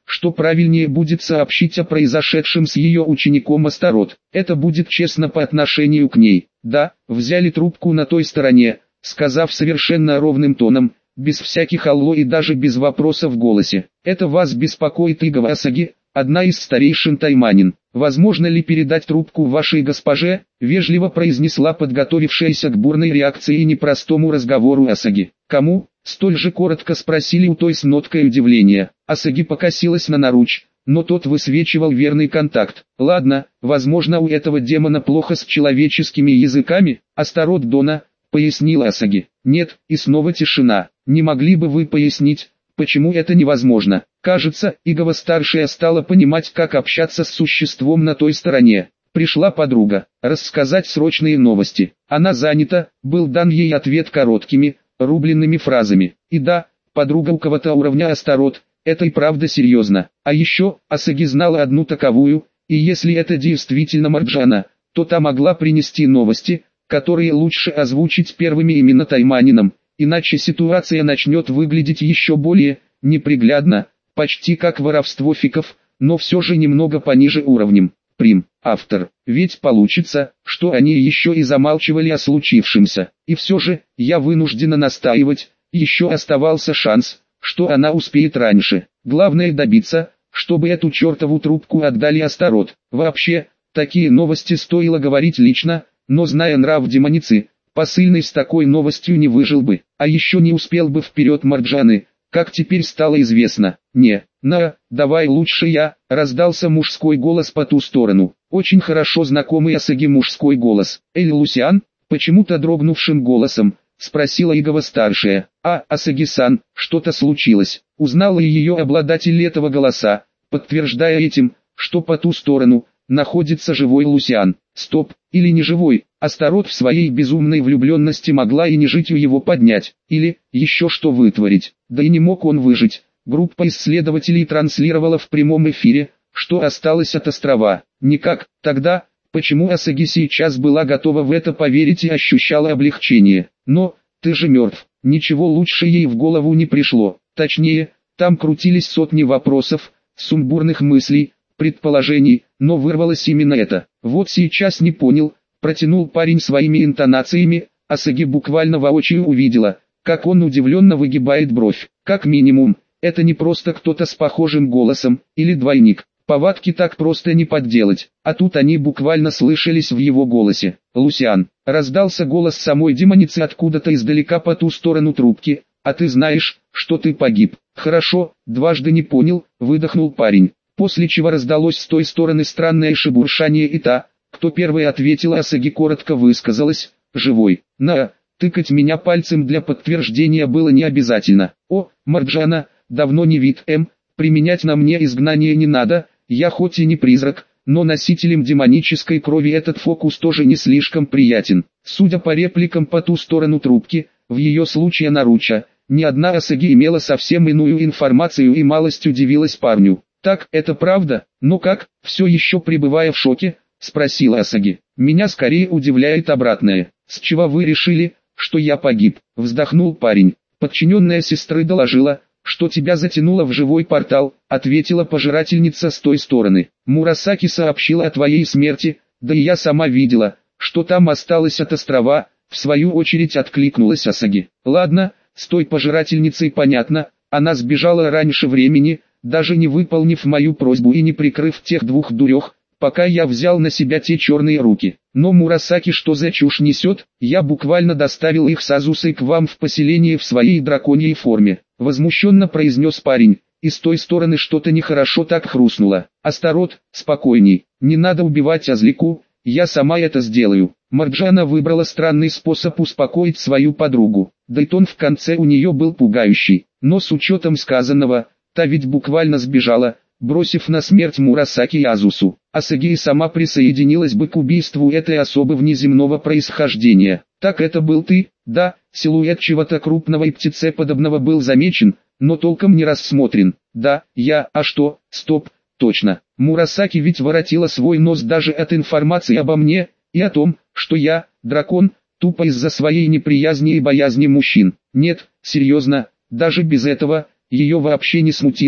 что правильнее будет сообщить о произошедшем с ее учеником Астарот. Это будет честно по отношению к ней. Да, взяли трубку на той стороне, сказав совершенно ровным тоном, без всяких алло и даже без вопроса в голосе. Это вас беспокоит Игава Асаги, одна из старейшин тайманин. Возможно ли передать трубку вашей госпоже? Вежливо произнесла подготовившаяся к бурной реакции и непростому разговору Асаги. Кому? Столь же коротко спросили у той с ноткой удивления. Асаги покосилась на наруч, но тот высвечивал верный контакт. Ладно, возможно у этого демона плохо с человеческими языками. Астарот Дона, пояснила Асаги. Нет, и снова тишина. Не могли бы вы пояснить, почему это невозможно? Кажется, Игава-старшая стала понимать, как общаться с существом на той стороне. Пришла подруга, рассказать срочные новости. Она занята, был дан ей ответ короткими, рубленными фразами. И да, подруга у кого-то уровня Астарот, это и правда серьезно. А еще, Асаги знала одну таковую, и если это действительно Марджана, то та могла принести новости, которые лучше озвучить первыми именно тайманином, иначе ситуация начнет выглядеть еще более неприглядно, почти как воровство фиков, но все же немного пониже уровнем. Прим. Автор. Ведь получится, что они еще и замалчивали о случившемся. И все же, я вынуждена настаивать, еще оставался шанс, что она успеет раньше. Главное добиться, чтобы эту чертову трубку отдали Астарот. Вообще, такие новости стоило говорить лично, но зная нрав демоницы, посыльный с такой новостью не выжил бы, а еще не успел бы вперед Марджаны, как теперь стало известно. Не, на, давай лучше я, раздался мужской голос по ту сторону. Очень хорошо знакомый Асаги мужской голос. Эль Лусиан, почему-то дрогнувшим голосом, спросила Игава-старшая. А, Асаги-сан, что-то случилось. Узнала ее обладатель этого голоса, подтверждая этим, что по ту сторону находится живой Лусиан. Стоп, или не живой, Астарот в своей безумной влюбленности могла и не житью его поднять, или, еще что вытворить, да и не мог он выжить. Группа исследователей транслировала в прямом эфире, что осталось от острова. Никак, тогда, почему Асаги сейчас была готова в это поверить и ощущала облегчение? Но, ты же мертв, ничего лучше ей в голову не пришло. Точнее, там крутились сотни вопросов, сумбурных мыслей, предположений, но вырвалось именно это. Вот сейчас не понял, протянул парень своими интонациями, Асаги буквально воочию увидела, как он удивленно выгибает бровь. Как минимум, это не просто кто-то с похожим голосом, или двойник. Повадки так просто не подделать, а тут они буквально слышались в его голосе. «Лусиан», раздался голос самой демоницы откуда-то издалека по ту сторону трубки, «а ты знаешь, что ты погиб». «Хорошо, дважды не понял», выдохнул парень. После чего раздалось с той стороны странное шебуршание, и та, кто первой ответила Асаги, коротко высказалась: «Живой». На, тыкать меня пальцем для подтверждения было не обязательно. «О, Марджана, давно не вид М, применять на мне изгнание не надо, я хоть и не призрак, но носителем демонической крови этот фокус тоже не слишком приятен». Судя по репликам по ту сторону трубки, в ее случае наруча, ни одна Асаги имела совсем иную информацию и малость удивилась парню. «Так, это правда, но как?» Все еще пребывая в шоке, спросила Асаги. «Меня скорее удивляет обратное. С чего вы решили, что я погиб?» Вздохнул парень. «Подчиненная сестры доложила, что тебя затянуло в живой портал», ответила пожирательница с той стороны. «Мурасаки сообщила о твоей смерти, да и я сама видела, что там осталось от острова», в свою очередь откликнулась Асаги. «Ладно, с той пожирательницей понятно, она сбежала раньше времени, даже не выполнив мою просьбу и не прикрыв тех двух дурех, пока я взял на себя те черные руки. Но Мурасаки что за чушь несет? Я буквально доставил их с Азусой к вам в поселение в своей драконьей форме», возмущенно произнес парень, и с той стороны что-то нехорошо так хрустнуло. «Астарот, спокойней, не надо убивать Азлику, я сама это сделаю». Марджана выбрала странный способ успокоить свою подругу, да и тон в конце у нее был пугающий, но с учетом сказанного, та ведь буквально сбежала, бросив на смерть Мурасаки и Азусу. Асаги и сама присоединилась бы к убийству этой особы внеземного происхождения. «Так это был ты?» «Да, силуэт чего-то крупного и птицеподобного был замечен, но толком не рассмотрен». «Да, я, а что?» «Стоп, точно. Мурасаки ведь воротила свой нос даже от информации обо мне, и о том, что я, дракон, тупо из-за своей неприязни и боязни мужчин. Нет, серьезно, даже без этого, ее вообще не смутило,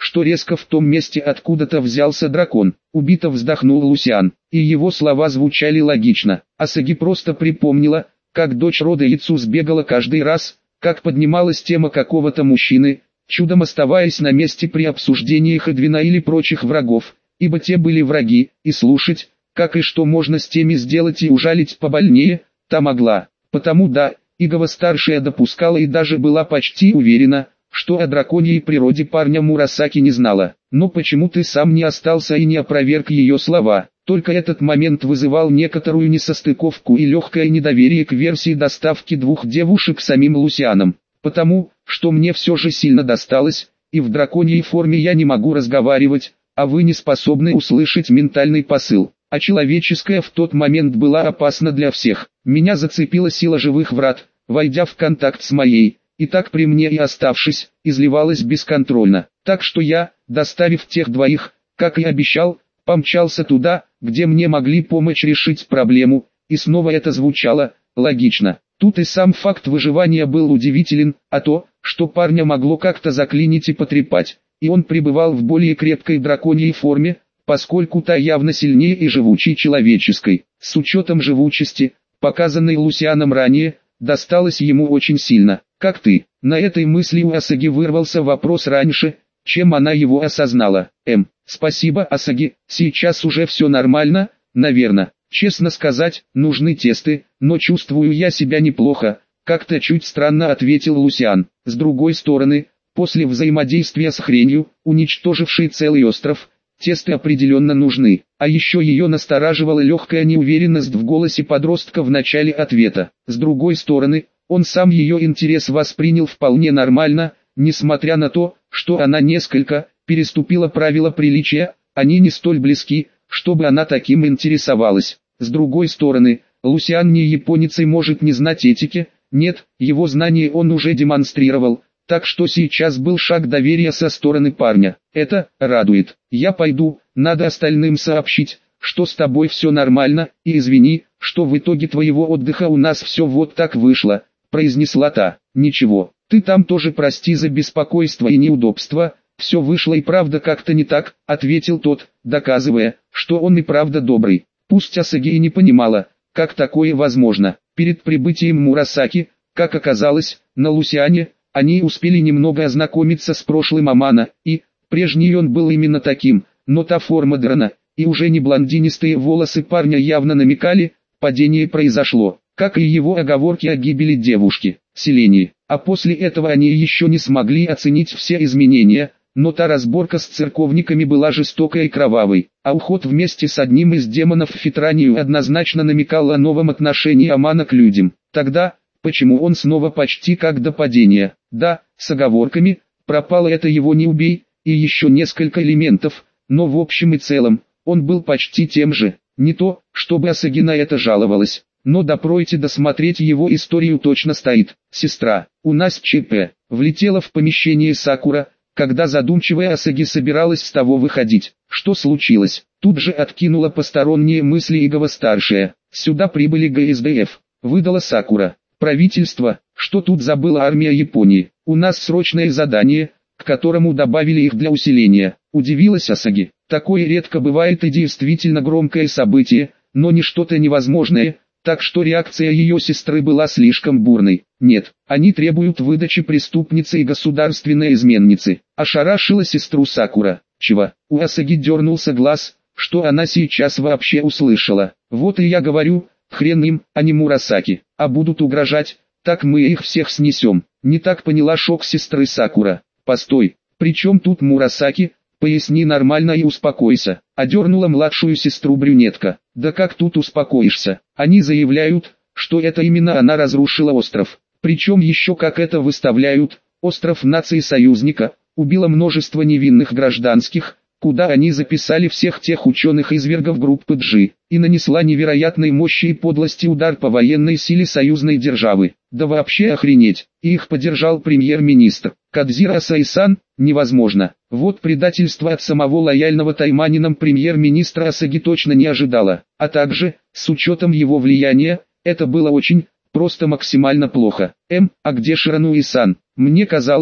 что резко в том месте откуда-то взялся дракон. Убито вздохнул Лусиан, и его слова звучали логично. Асаги просто припомнила, как дочь рода Яцу сбегала каждый раз, как поднималась тема какого-то мужчины, чудом оставаясь на месте при обсуждении Ходвина или прочих врагов, ибо те были враги, и слушать, как и что можно с теми сделать и ужалить побольнее, та могла. Потому да, Игава-старшая допускала и даже была почти уверена, что о драконьей природе парня Мурасаки не знала. Но почему ты сам не остался и не опроверг ее слова? Только этот момент вызывал некоторую несостыковку и легкое недоверие к версии доставки двух девушек самим Лусианом. Потому, что мне все же сильно досталось, и в драконьей форме я не могу разговаривать, а вы не способны услышать ментальный посыл. А человеческая в тот момент была опасна для всех. Меня зацепила сила живых врат, войдя в контакт с моей, и так при мне и оставшись, изливалась бесконтрольно. Так что я, доставив тех двоих, как и обещал, помчался туда, где мне могли помочь решить проблему, и снова это звучало логично. Тут и сам факт выживания был удивителен, а то, что парня могло как-то заклинить и потрепать, и он пребывал в более крепкой драконьей форме, поскольку та явно сильнее и живучей человеческой. С учетом живучести, показанной Лусианом ранее, досталось ему очень сильно. Как ты? На этой мысли у Асаги вырвался вопрос раньше, чем она его осознала. Эм, спасибо, Асаги, сейчас уже все нормально, наверное. Честно сказать, нужны тесты, но чувствую я себя неплохо, как-то чуть странно ответил Лусиан. С другой стороны, после взаимодействия с хренью, уничтожившей целый остров, тесты определенно нужны. А еще ее настораживала легкая неуверенность в голосе подростка в начале ответа. С другой стороны, он сам ее интерес воспринял вполне нормально, несмотря на то, что она несколько переступила правила приличия, они не столь близки, чтобы она таким интересовалась. С другой стороны, Лусиан не японец и может не знать этики, нет, его знания он уже демонстрировал, так что сейчас был шаг доверия со стороны парня. Это радует. Я пойду, надо остальным сообщить, что с тобой все нормально, и извини, что в итоге твоего отдыха у нас все вот так вышло, произнесла та. Ничего, ты там тоже прости за беспокойство и неудобства, все вышло и правда как-то не так, ответил тот, доказывая, что он и правда добрый. Пусть Асаги и не понимала, как такое возможно. Перед прибытием Мурасаки, как оказалось, на Лусиане, они успели немного ознакомиться с прошлым Амана, и, прежний он был именно таким, но та форма дрона, и уже не блондинистые волосы парня явно намекали, падение произошло, как и его оговорки о гибели девушки, селении. А после этого они еще не смогли оценить все изменения, но та разборка с церковниками была жестокой и кровавой, а уход вместе с одним из демонов в Фитранию однозначно намекал о новом отношении Амана к людям. Тогда, почему он снова почти как до падения? Да, с оговорками, пропало это его не убей, и еще несколько элементов, но в общем и целом, он был почти тем же. Не то, чтобы Асаги на это жаловалась, но допройти досмотреть его историю точно стоит. Сестра, у нас ЧП, влетела в помещение Сакура, когда задумчивая Асаги собиралась с того выходить. Что случилось? Тут же откинула посторонние мысли Игава-старшая. Сюда прибыли ГСДФ, выдала Сакура. Правительство, что тут забыла армия Японии? У нас срочное задание, к которому добавили их для усиления. Удивилась Асаги. Такое редко бывает и действительно громкое событие, но не что-то невозможное, так что реакция ее сестры была слишком бурной. Нет, они требуют выдачи преступницы и государственной изменницы. Ошарашила сестру Сакура. Чего? У Асаги дернулся глаз, что она сейчас вообще услышала. Вот и я говорю, хрен им, а не Мурасаки. А будут угрожать, так мы их всех снесем. Не так поняла шок сестры Сакура. Постой, при чем тут Мурасаки? Поясни нормально и успокойся. Одернула младшую сестру брюнетка. Да как тут успокоишься? Они заявляют, что это именно она разрушила остров. Причем еще как это выставляют, остров нации союзника, убила множество невинных гражданских, куда они записали всех тех ученых-извергов группы G, и нанесла невероятной мощи и подлости удар по военной силе союзной державы. Да вообще охренеть, и их поддержал премьер-министр. Кадзира Асаи-сан, невозможно. Вот предательство от самого лояльного тайманином премьер-министра Асаги точно не ожидала. А также, с учетом его влияния, это было очень, просто максимально плохо. Эм, а где Ширануи-сан? Мне казалось,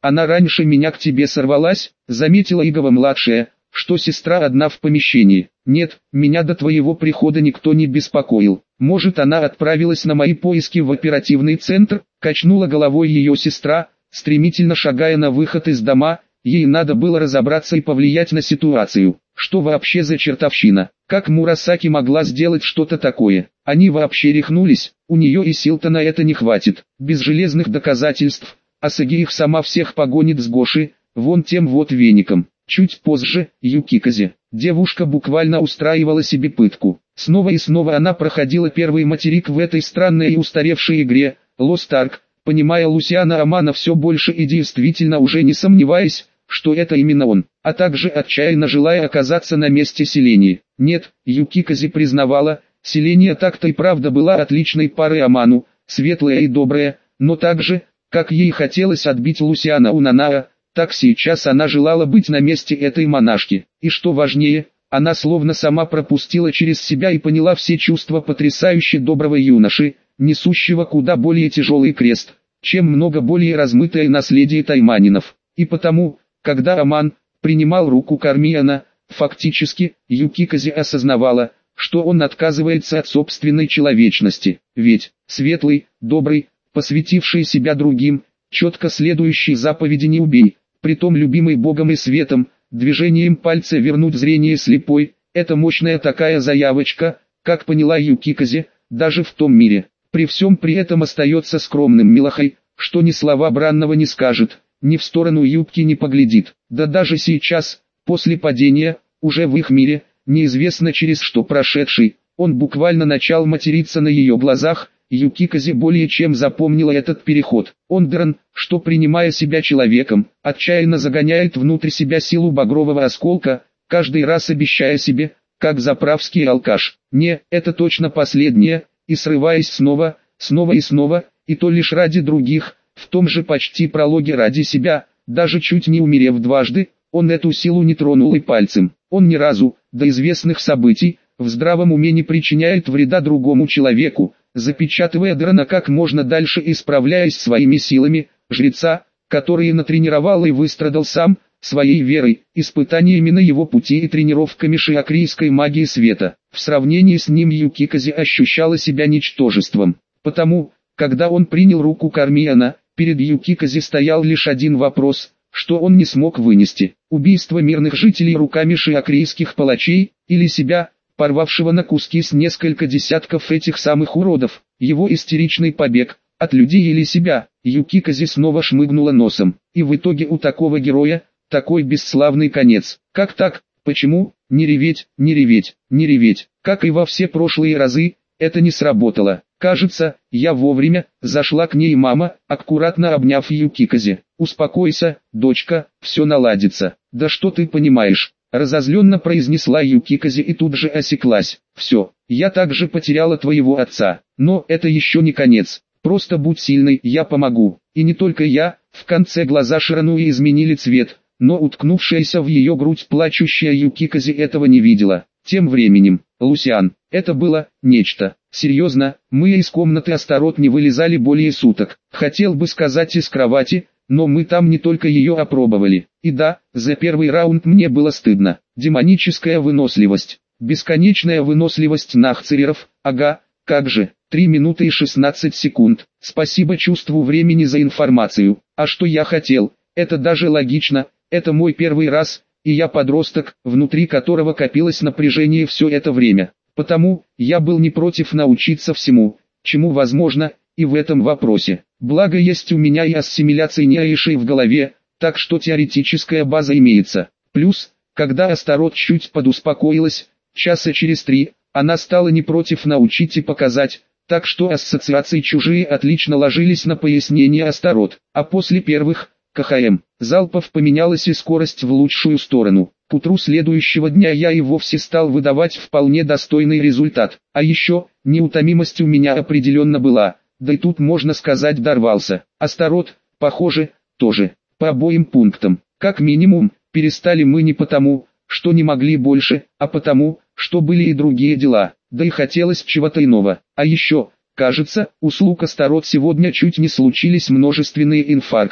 она раньше меня к тебе сорвалась, заметила Игова-младшая, что сестра одна в помещении. Нет, меня до твоего прихода никто не беспокоил. Может, она отправилась на мои поиски в оперативный центр, качнула головой ее сестра, стремительно шагая на выход из дома. Ей надо было разобраться и повлиять на ситуацию. Что вообще за чертовщина? Как Мурасаки могла сделать что-то такое? Они вообще рехнулись, у нее и сил-то на это не хватит. Без железных доказательств, Асаги их сама всех погонит с Гоши, вон тем вот веником. Чуть позже, Юкиказе. Девушка буквально устраивала себе пытку. Снова и снова она проходила первый материк в этой странной и устаревшей игре, Lost Ark, понимая Лусиана Амана все больше и действительно уже не сомневаясь, что это именно он, а также отчаянно желая оказаться на месте Селении. Нет, Юкиказе признавала, Селения так-то и правда была отличной парой Аману, светлая и добрая, но также, как ей хотелось отбить Лусиана у Нанаа, так сейчас она желала быть на месте этой монашки. И что важнее, она словно сама пропустила через себя и поняла все чувства потрясающе доброго юноши, несущего куда более тяжелый крест, чем много более размытое наследие тайманинов. И потому, когда Аман принимал руку Кармиана, фактически, Юкиказе осознавала, что он отказывается от собственной человечности. Ведь, светлый, добрый, посвятивший себя другим, четко следующий заповеди «не убей», притом любимый Богом и светом, движением пальца вернуть зрение слепой, это мощная такая заявочка, как поняла Юкиказе, даже в том мире. При всем при этом остается скромным милахой, что ни слова бранного не скажет, ни в сторону юбки не поглядит. Да даже сейчас, после падения, уже в их мире, неизвестно через что прошедший, он буквально начал материться на ее глазах. Юкиказе более чем запомнила этот переход. Ондерн, что принимая себя человеком, отчаянно загоняет внутрь себя силу багрового осколка, каждый раз обещая себе, как заправский алкаш. Не, это точно последнее, и срываясь снова, снова и снова, и то лишь ради других, в том же почти прологе ради себя, даже чуть не умерев дважды, он эту силу не тронул и пальцем. Он ни разу, до известных событий, в здравом уме не причиняет вреда другому человеку, запечатывая Драна как можно дальше и справляясь своими силами, жреца, который натренировал и выстрадал сам, своей верой, испытаниями на его пути и тренировками шиакрийской магии света. В сравнении с ним Юкиказе ощущала себя ничтожеством. Потому, когда он принял руку Кармиана, перед Юкиказе стоял лишь один вопрос, что он не смог вынести: убийство мирных жителей руками шиакрийских палачей, или себя, порвавшего на куски с несколько десятков этих самых уродов, его истеричный побег, от людей или себя. Юкиказе снова шмыгнула носом, и в итоге у такого героя, такой бесславный конец. Как так? Почему? Не реветь, не реветь, не реветь. Как и во все прошлые разы, это не сработало. Кажется, я вовремя, зашла к ней мама, аккуратно обняв Юкиказе. Успокойся, дочка, все наладится. Да что ты понимаешь? Разозленно произнесла Юкиказе и тут же осеклась. Все, я также потеряла твоего отца. Но это еще не конец. Просто будь сильной, я помогу. И не только я. В конце глаза Ширануи изменили цвет, но уткнувшаяся в ее грудь плачущая Юкиказе этого не видела. Тем временем, Лусиан, это было нечто. Серьезно, мы из комнаты Астарот не вылезали более суток. Хотел бы сказать из кровати, но мы там не только ее опробовали. И да, за первый раунд мне было стыдно. Демоническая выносливость. Бесконечная выносливость нахцереров, ага, как же. три минуты и шестнадцать секунд. Спасибо чувству времени за информацию. А что я хотел? Это даже логично. Это мой первый раз, и я подросток, внутри которого копилось напряжение все это время. Потому, я был не против научиться всему, чему возможно, и в этом вопросе. Благо есть у меня и ассимиляция неаишей в голове, так что теоретическая база имеется. Плюс, когда Астарот чуть подуспокоилась, часа через три, она стала не против научить и показать, так что ассоциации чужие отлично ложились на пояснение Астарот. А после первых, КХМ, залпов поменялась и скорость в лучшую сторону. К утру следующего дня я и вовсе стал выдавать вполне достойный результат. А еще, неутомимость у меня определенно была, да и тут можно сказать дорвался. Астарот, похоже, тоже. По обоим пунктам. Как минимум, перестали мы не потому, что не могли больше, а потому, что были и другие дела, да и хотелось чего-то иного. А еще, кажется, у слуг Астарот сегодня чуть не случились множественные инфаркты.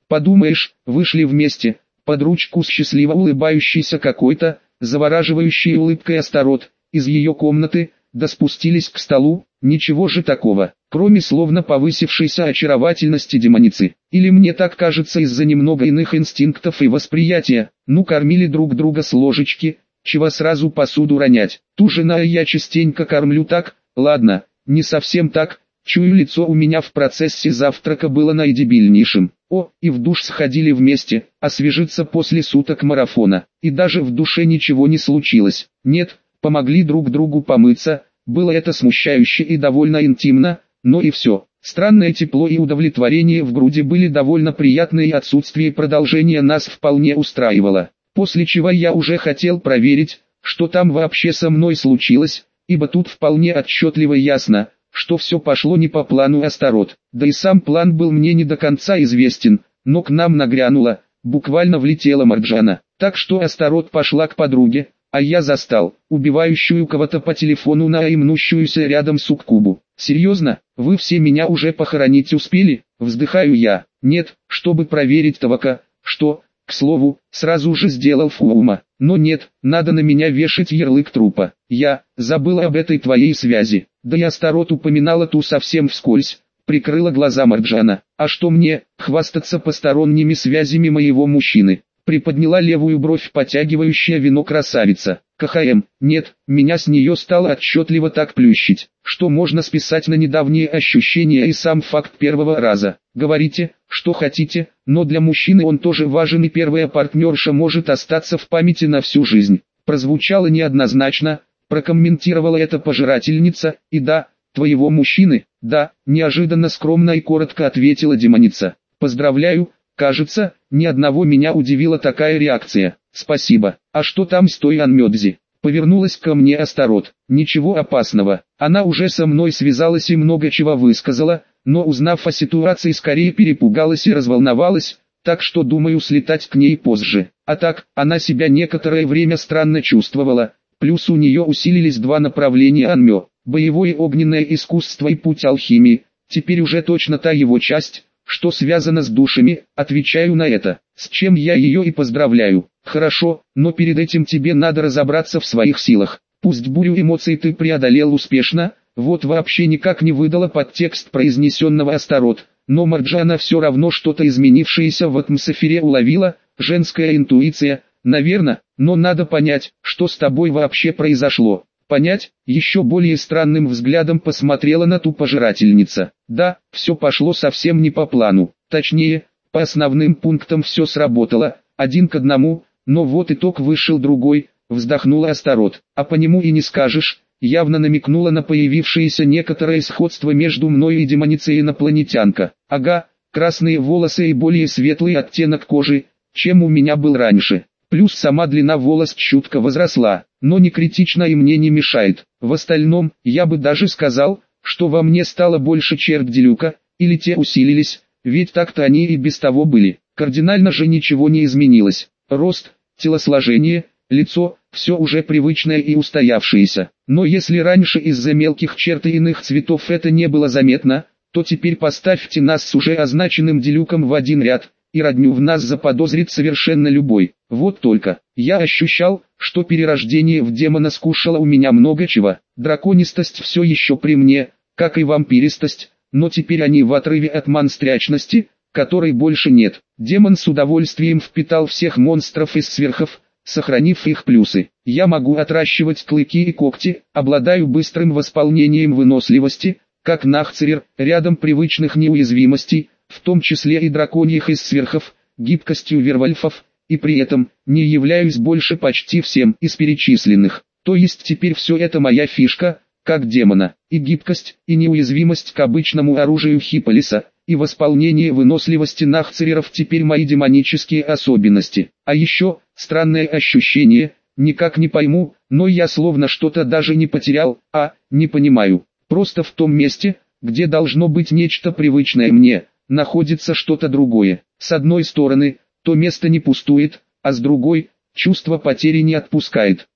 Подумаешь, вышли вместе, под ручку с счастливо улыбающейся какой-то, завораживающей улыбкой Астарот, из ее комнаты, да спустились к столу, ничего же такого, кроме словно повысившейся очаровательности демоницы. Или мне так кажется из-за немного иных инстинктов и восприятия, ну кормили друг друга с ложечки, чего сразу посуду ронять. Ту жена я частенько кормлю так, ладно, не совсем так, чую лицо у меня в процессе завтрака было наидебильнейшим. О, и в душ сходили вместе, освежиться после суток марафона, и даже в душе ничего не случилось. Нет, помогли друг другу помыться, было это смущающе и довольно интимно, но и все. Странное тепло и удовлетворение в груди были довольно приятны, и отсутствие продолжения нас вполне устраивало. После чего я уже хотел проверить, что там вообще со мной случилось, ибо тут вполне отчетливо ясно, что все пошло не по плану Астарот. Да и сам план был мне не до конца известен, но к нам нагрянула, буквально влетела Марджана. Так что Астарот пошла к подруге, а я застал, убивающую кого-то по телефону на и мнущуюся рядом суккубу. «Серьезно, вы все меня уже похоронить успели?» Вздыхаю я. «Нет, чтобы проверить Тавака, что, к слову, сразу же сделал фуума. Но нет, надо на меня вешать ярлык трупа. Я забыл об этой твоей связи». Да и Астарот упоминала ту совсем вскользь, прикрыла глаза Марджана. «А что мне, хвастаться посторонними связями моего мужчины?» Приподняла левую бровь потягивающая вино красавица. КХМ, нет, меня с нее стало отчетливо так плющить, что можно списать на недавние ощущения и сам факт первого раза. Говорите, что хотите, но для мужчины он тоже важен, и первая партнерша может остаться в памяти на всю жизнь. Прозвучало неоднозначно, прокомментировала эта пожирательница, и да, твоего мужчины, да, неожиданно скромно и коротко ответила демоница. Поздравляю. Кажется, ни одного меня удивила такая реакция. Спасибо. А что там с той Анмёдзи? Повернулась ко мне Астарот. Ничего опасного. Она уже со мной связалась и много чего высказала, но узнав о ситуации скорее перепугалась и разволновалась, так что думаю слетать к ней позже. А так, она себя некоторое время странно чувствовала, плюс у нее усилились два направления Анмё. Боевое огненное искусство и путь алхимии. Теперь уже точно та его часть, что связано с душами, отвечаю на это, с чем я ее и поздравляю. Хорошо, но перед этим тебе надо разобраться в своих силах. Пусть бурю эмоций ты преодолел успешно, вот вообще никак не выдала подтекст произнесенного Астарот, но Марджана все равно что-то изменившееся в атмосфере уловила, женская интуиция, наверное, но надо понять, что с тобой вообще произошло. Понять, еще более странным взглядом посмотрела на ту пожирательница. Да, все пошло совсем не по плану, точнее, по основным пунктам все сработало, один к одному, но вот итог вышел другой, вздохнула Астарот. А по нему и не скажешь, явно намекнула на появившееся некоторое сходство между мной и демоницей инопланетянка. Ага, красные волосы и более светлый оттенок кожи, чем у меня был раньше. Плюс сама длина волос чутко возросла, но не критично и мне не мешает. В остальном, я бы даже сказал, что во мне стало больше черт Делюка, или те усилились, ведь так-то они и без того были. Кардинально же ничего не изменилось. Рост, телосложение, лицо, все уже привычное и устоявшееся. Но если раньше из-за мелких черт и иных цветов это не было заметно, то теперь поставьте нас с уже означенным Делюком в один ряд, и родню в нас заподозрит совершенно любой. Вот только, я ощущал, что перерождение в демона скушало у меня много чего. Драконистость все еще при мне, как и вампиристость, но теперь они в отрыве от монстрячности, которой больше нет. Демон с удовольствием впитал всех монстров из сверхов, сохранив их плюсы. Я могу отращивать клыки и когти, обладаю быстрым восполнением выносливости, как Нахцерер, рядом привычных неуязвимостей, в том числе и драконьих из сверхов, гибкостью вервольфов, и при этом не являюсь больше почти всем из перечисленных. То есть теперь все это моя фишка, как демона, и гибкость, и неуязвимость к обычному оружию Хиполиса, и восполнение выносливости Нахцереров теперь мои демонические особенности. А еще, странное ощущение, никак не пойму, но я словно что-то даже не потерял, а, не понимаю, просто в том месте, где должно быть нечто привычное мне, находится что-то другое. С одной стороны, то место не пустует, а с другой, чувство потери не отпускает.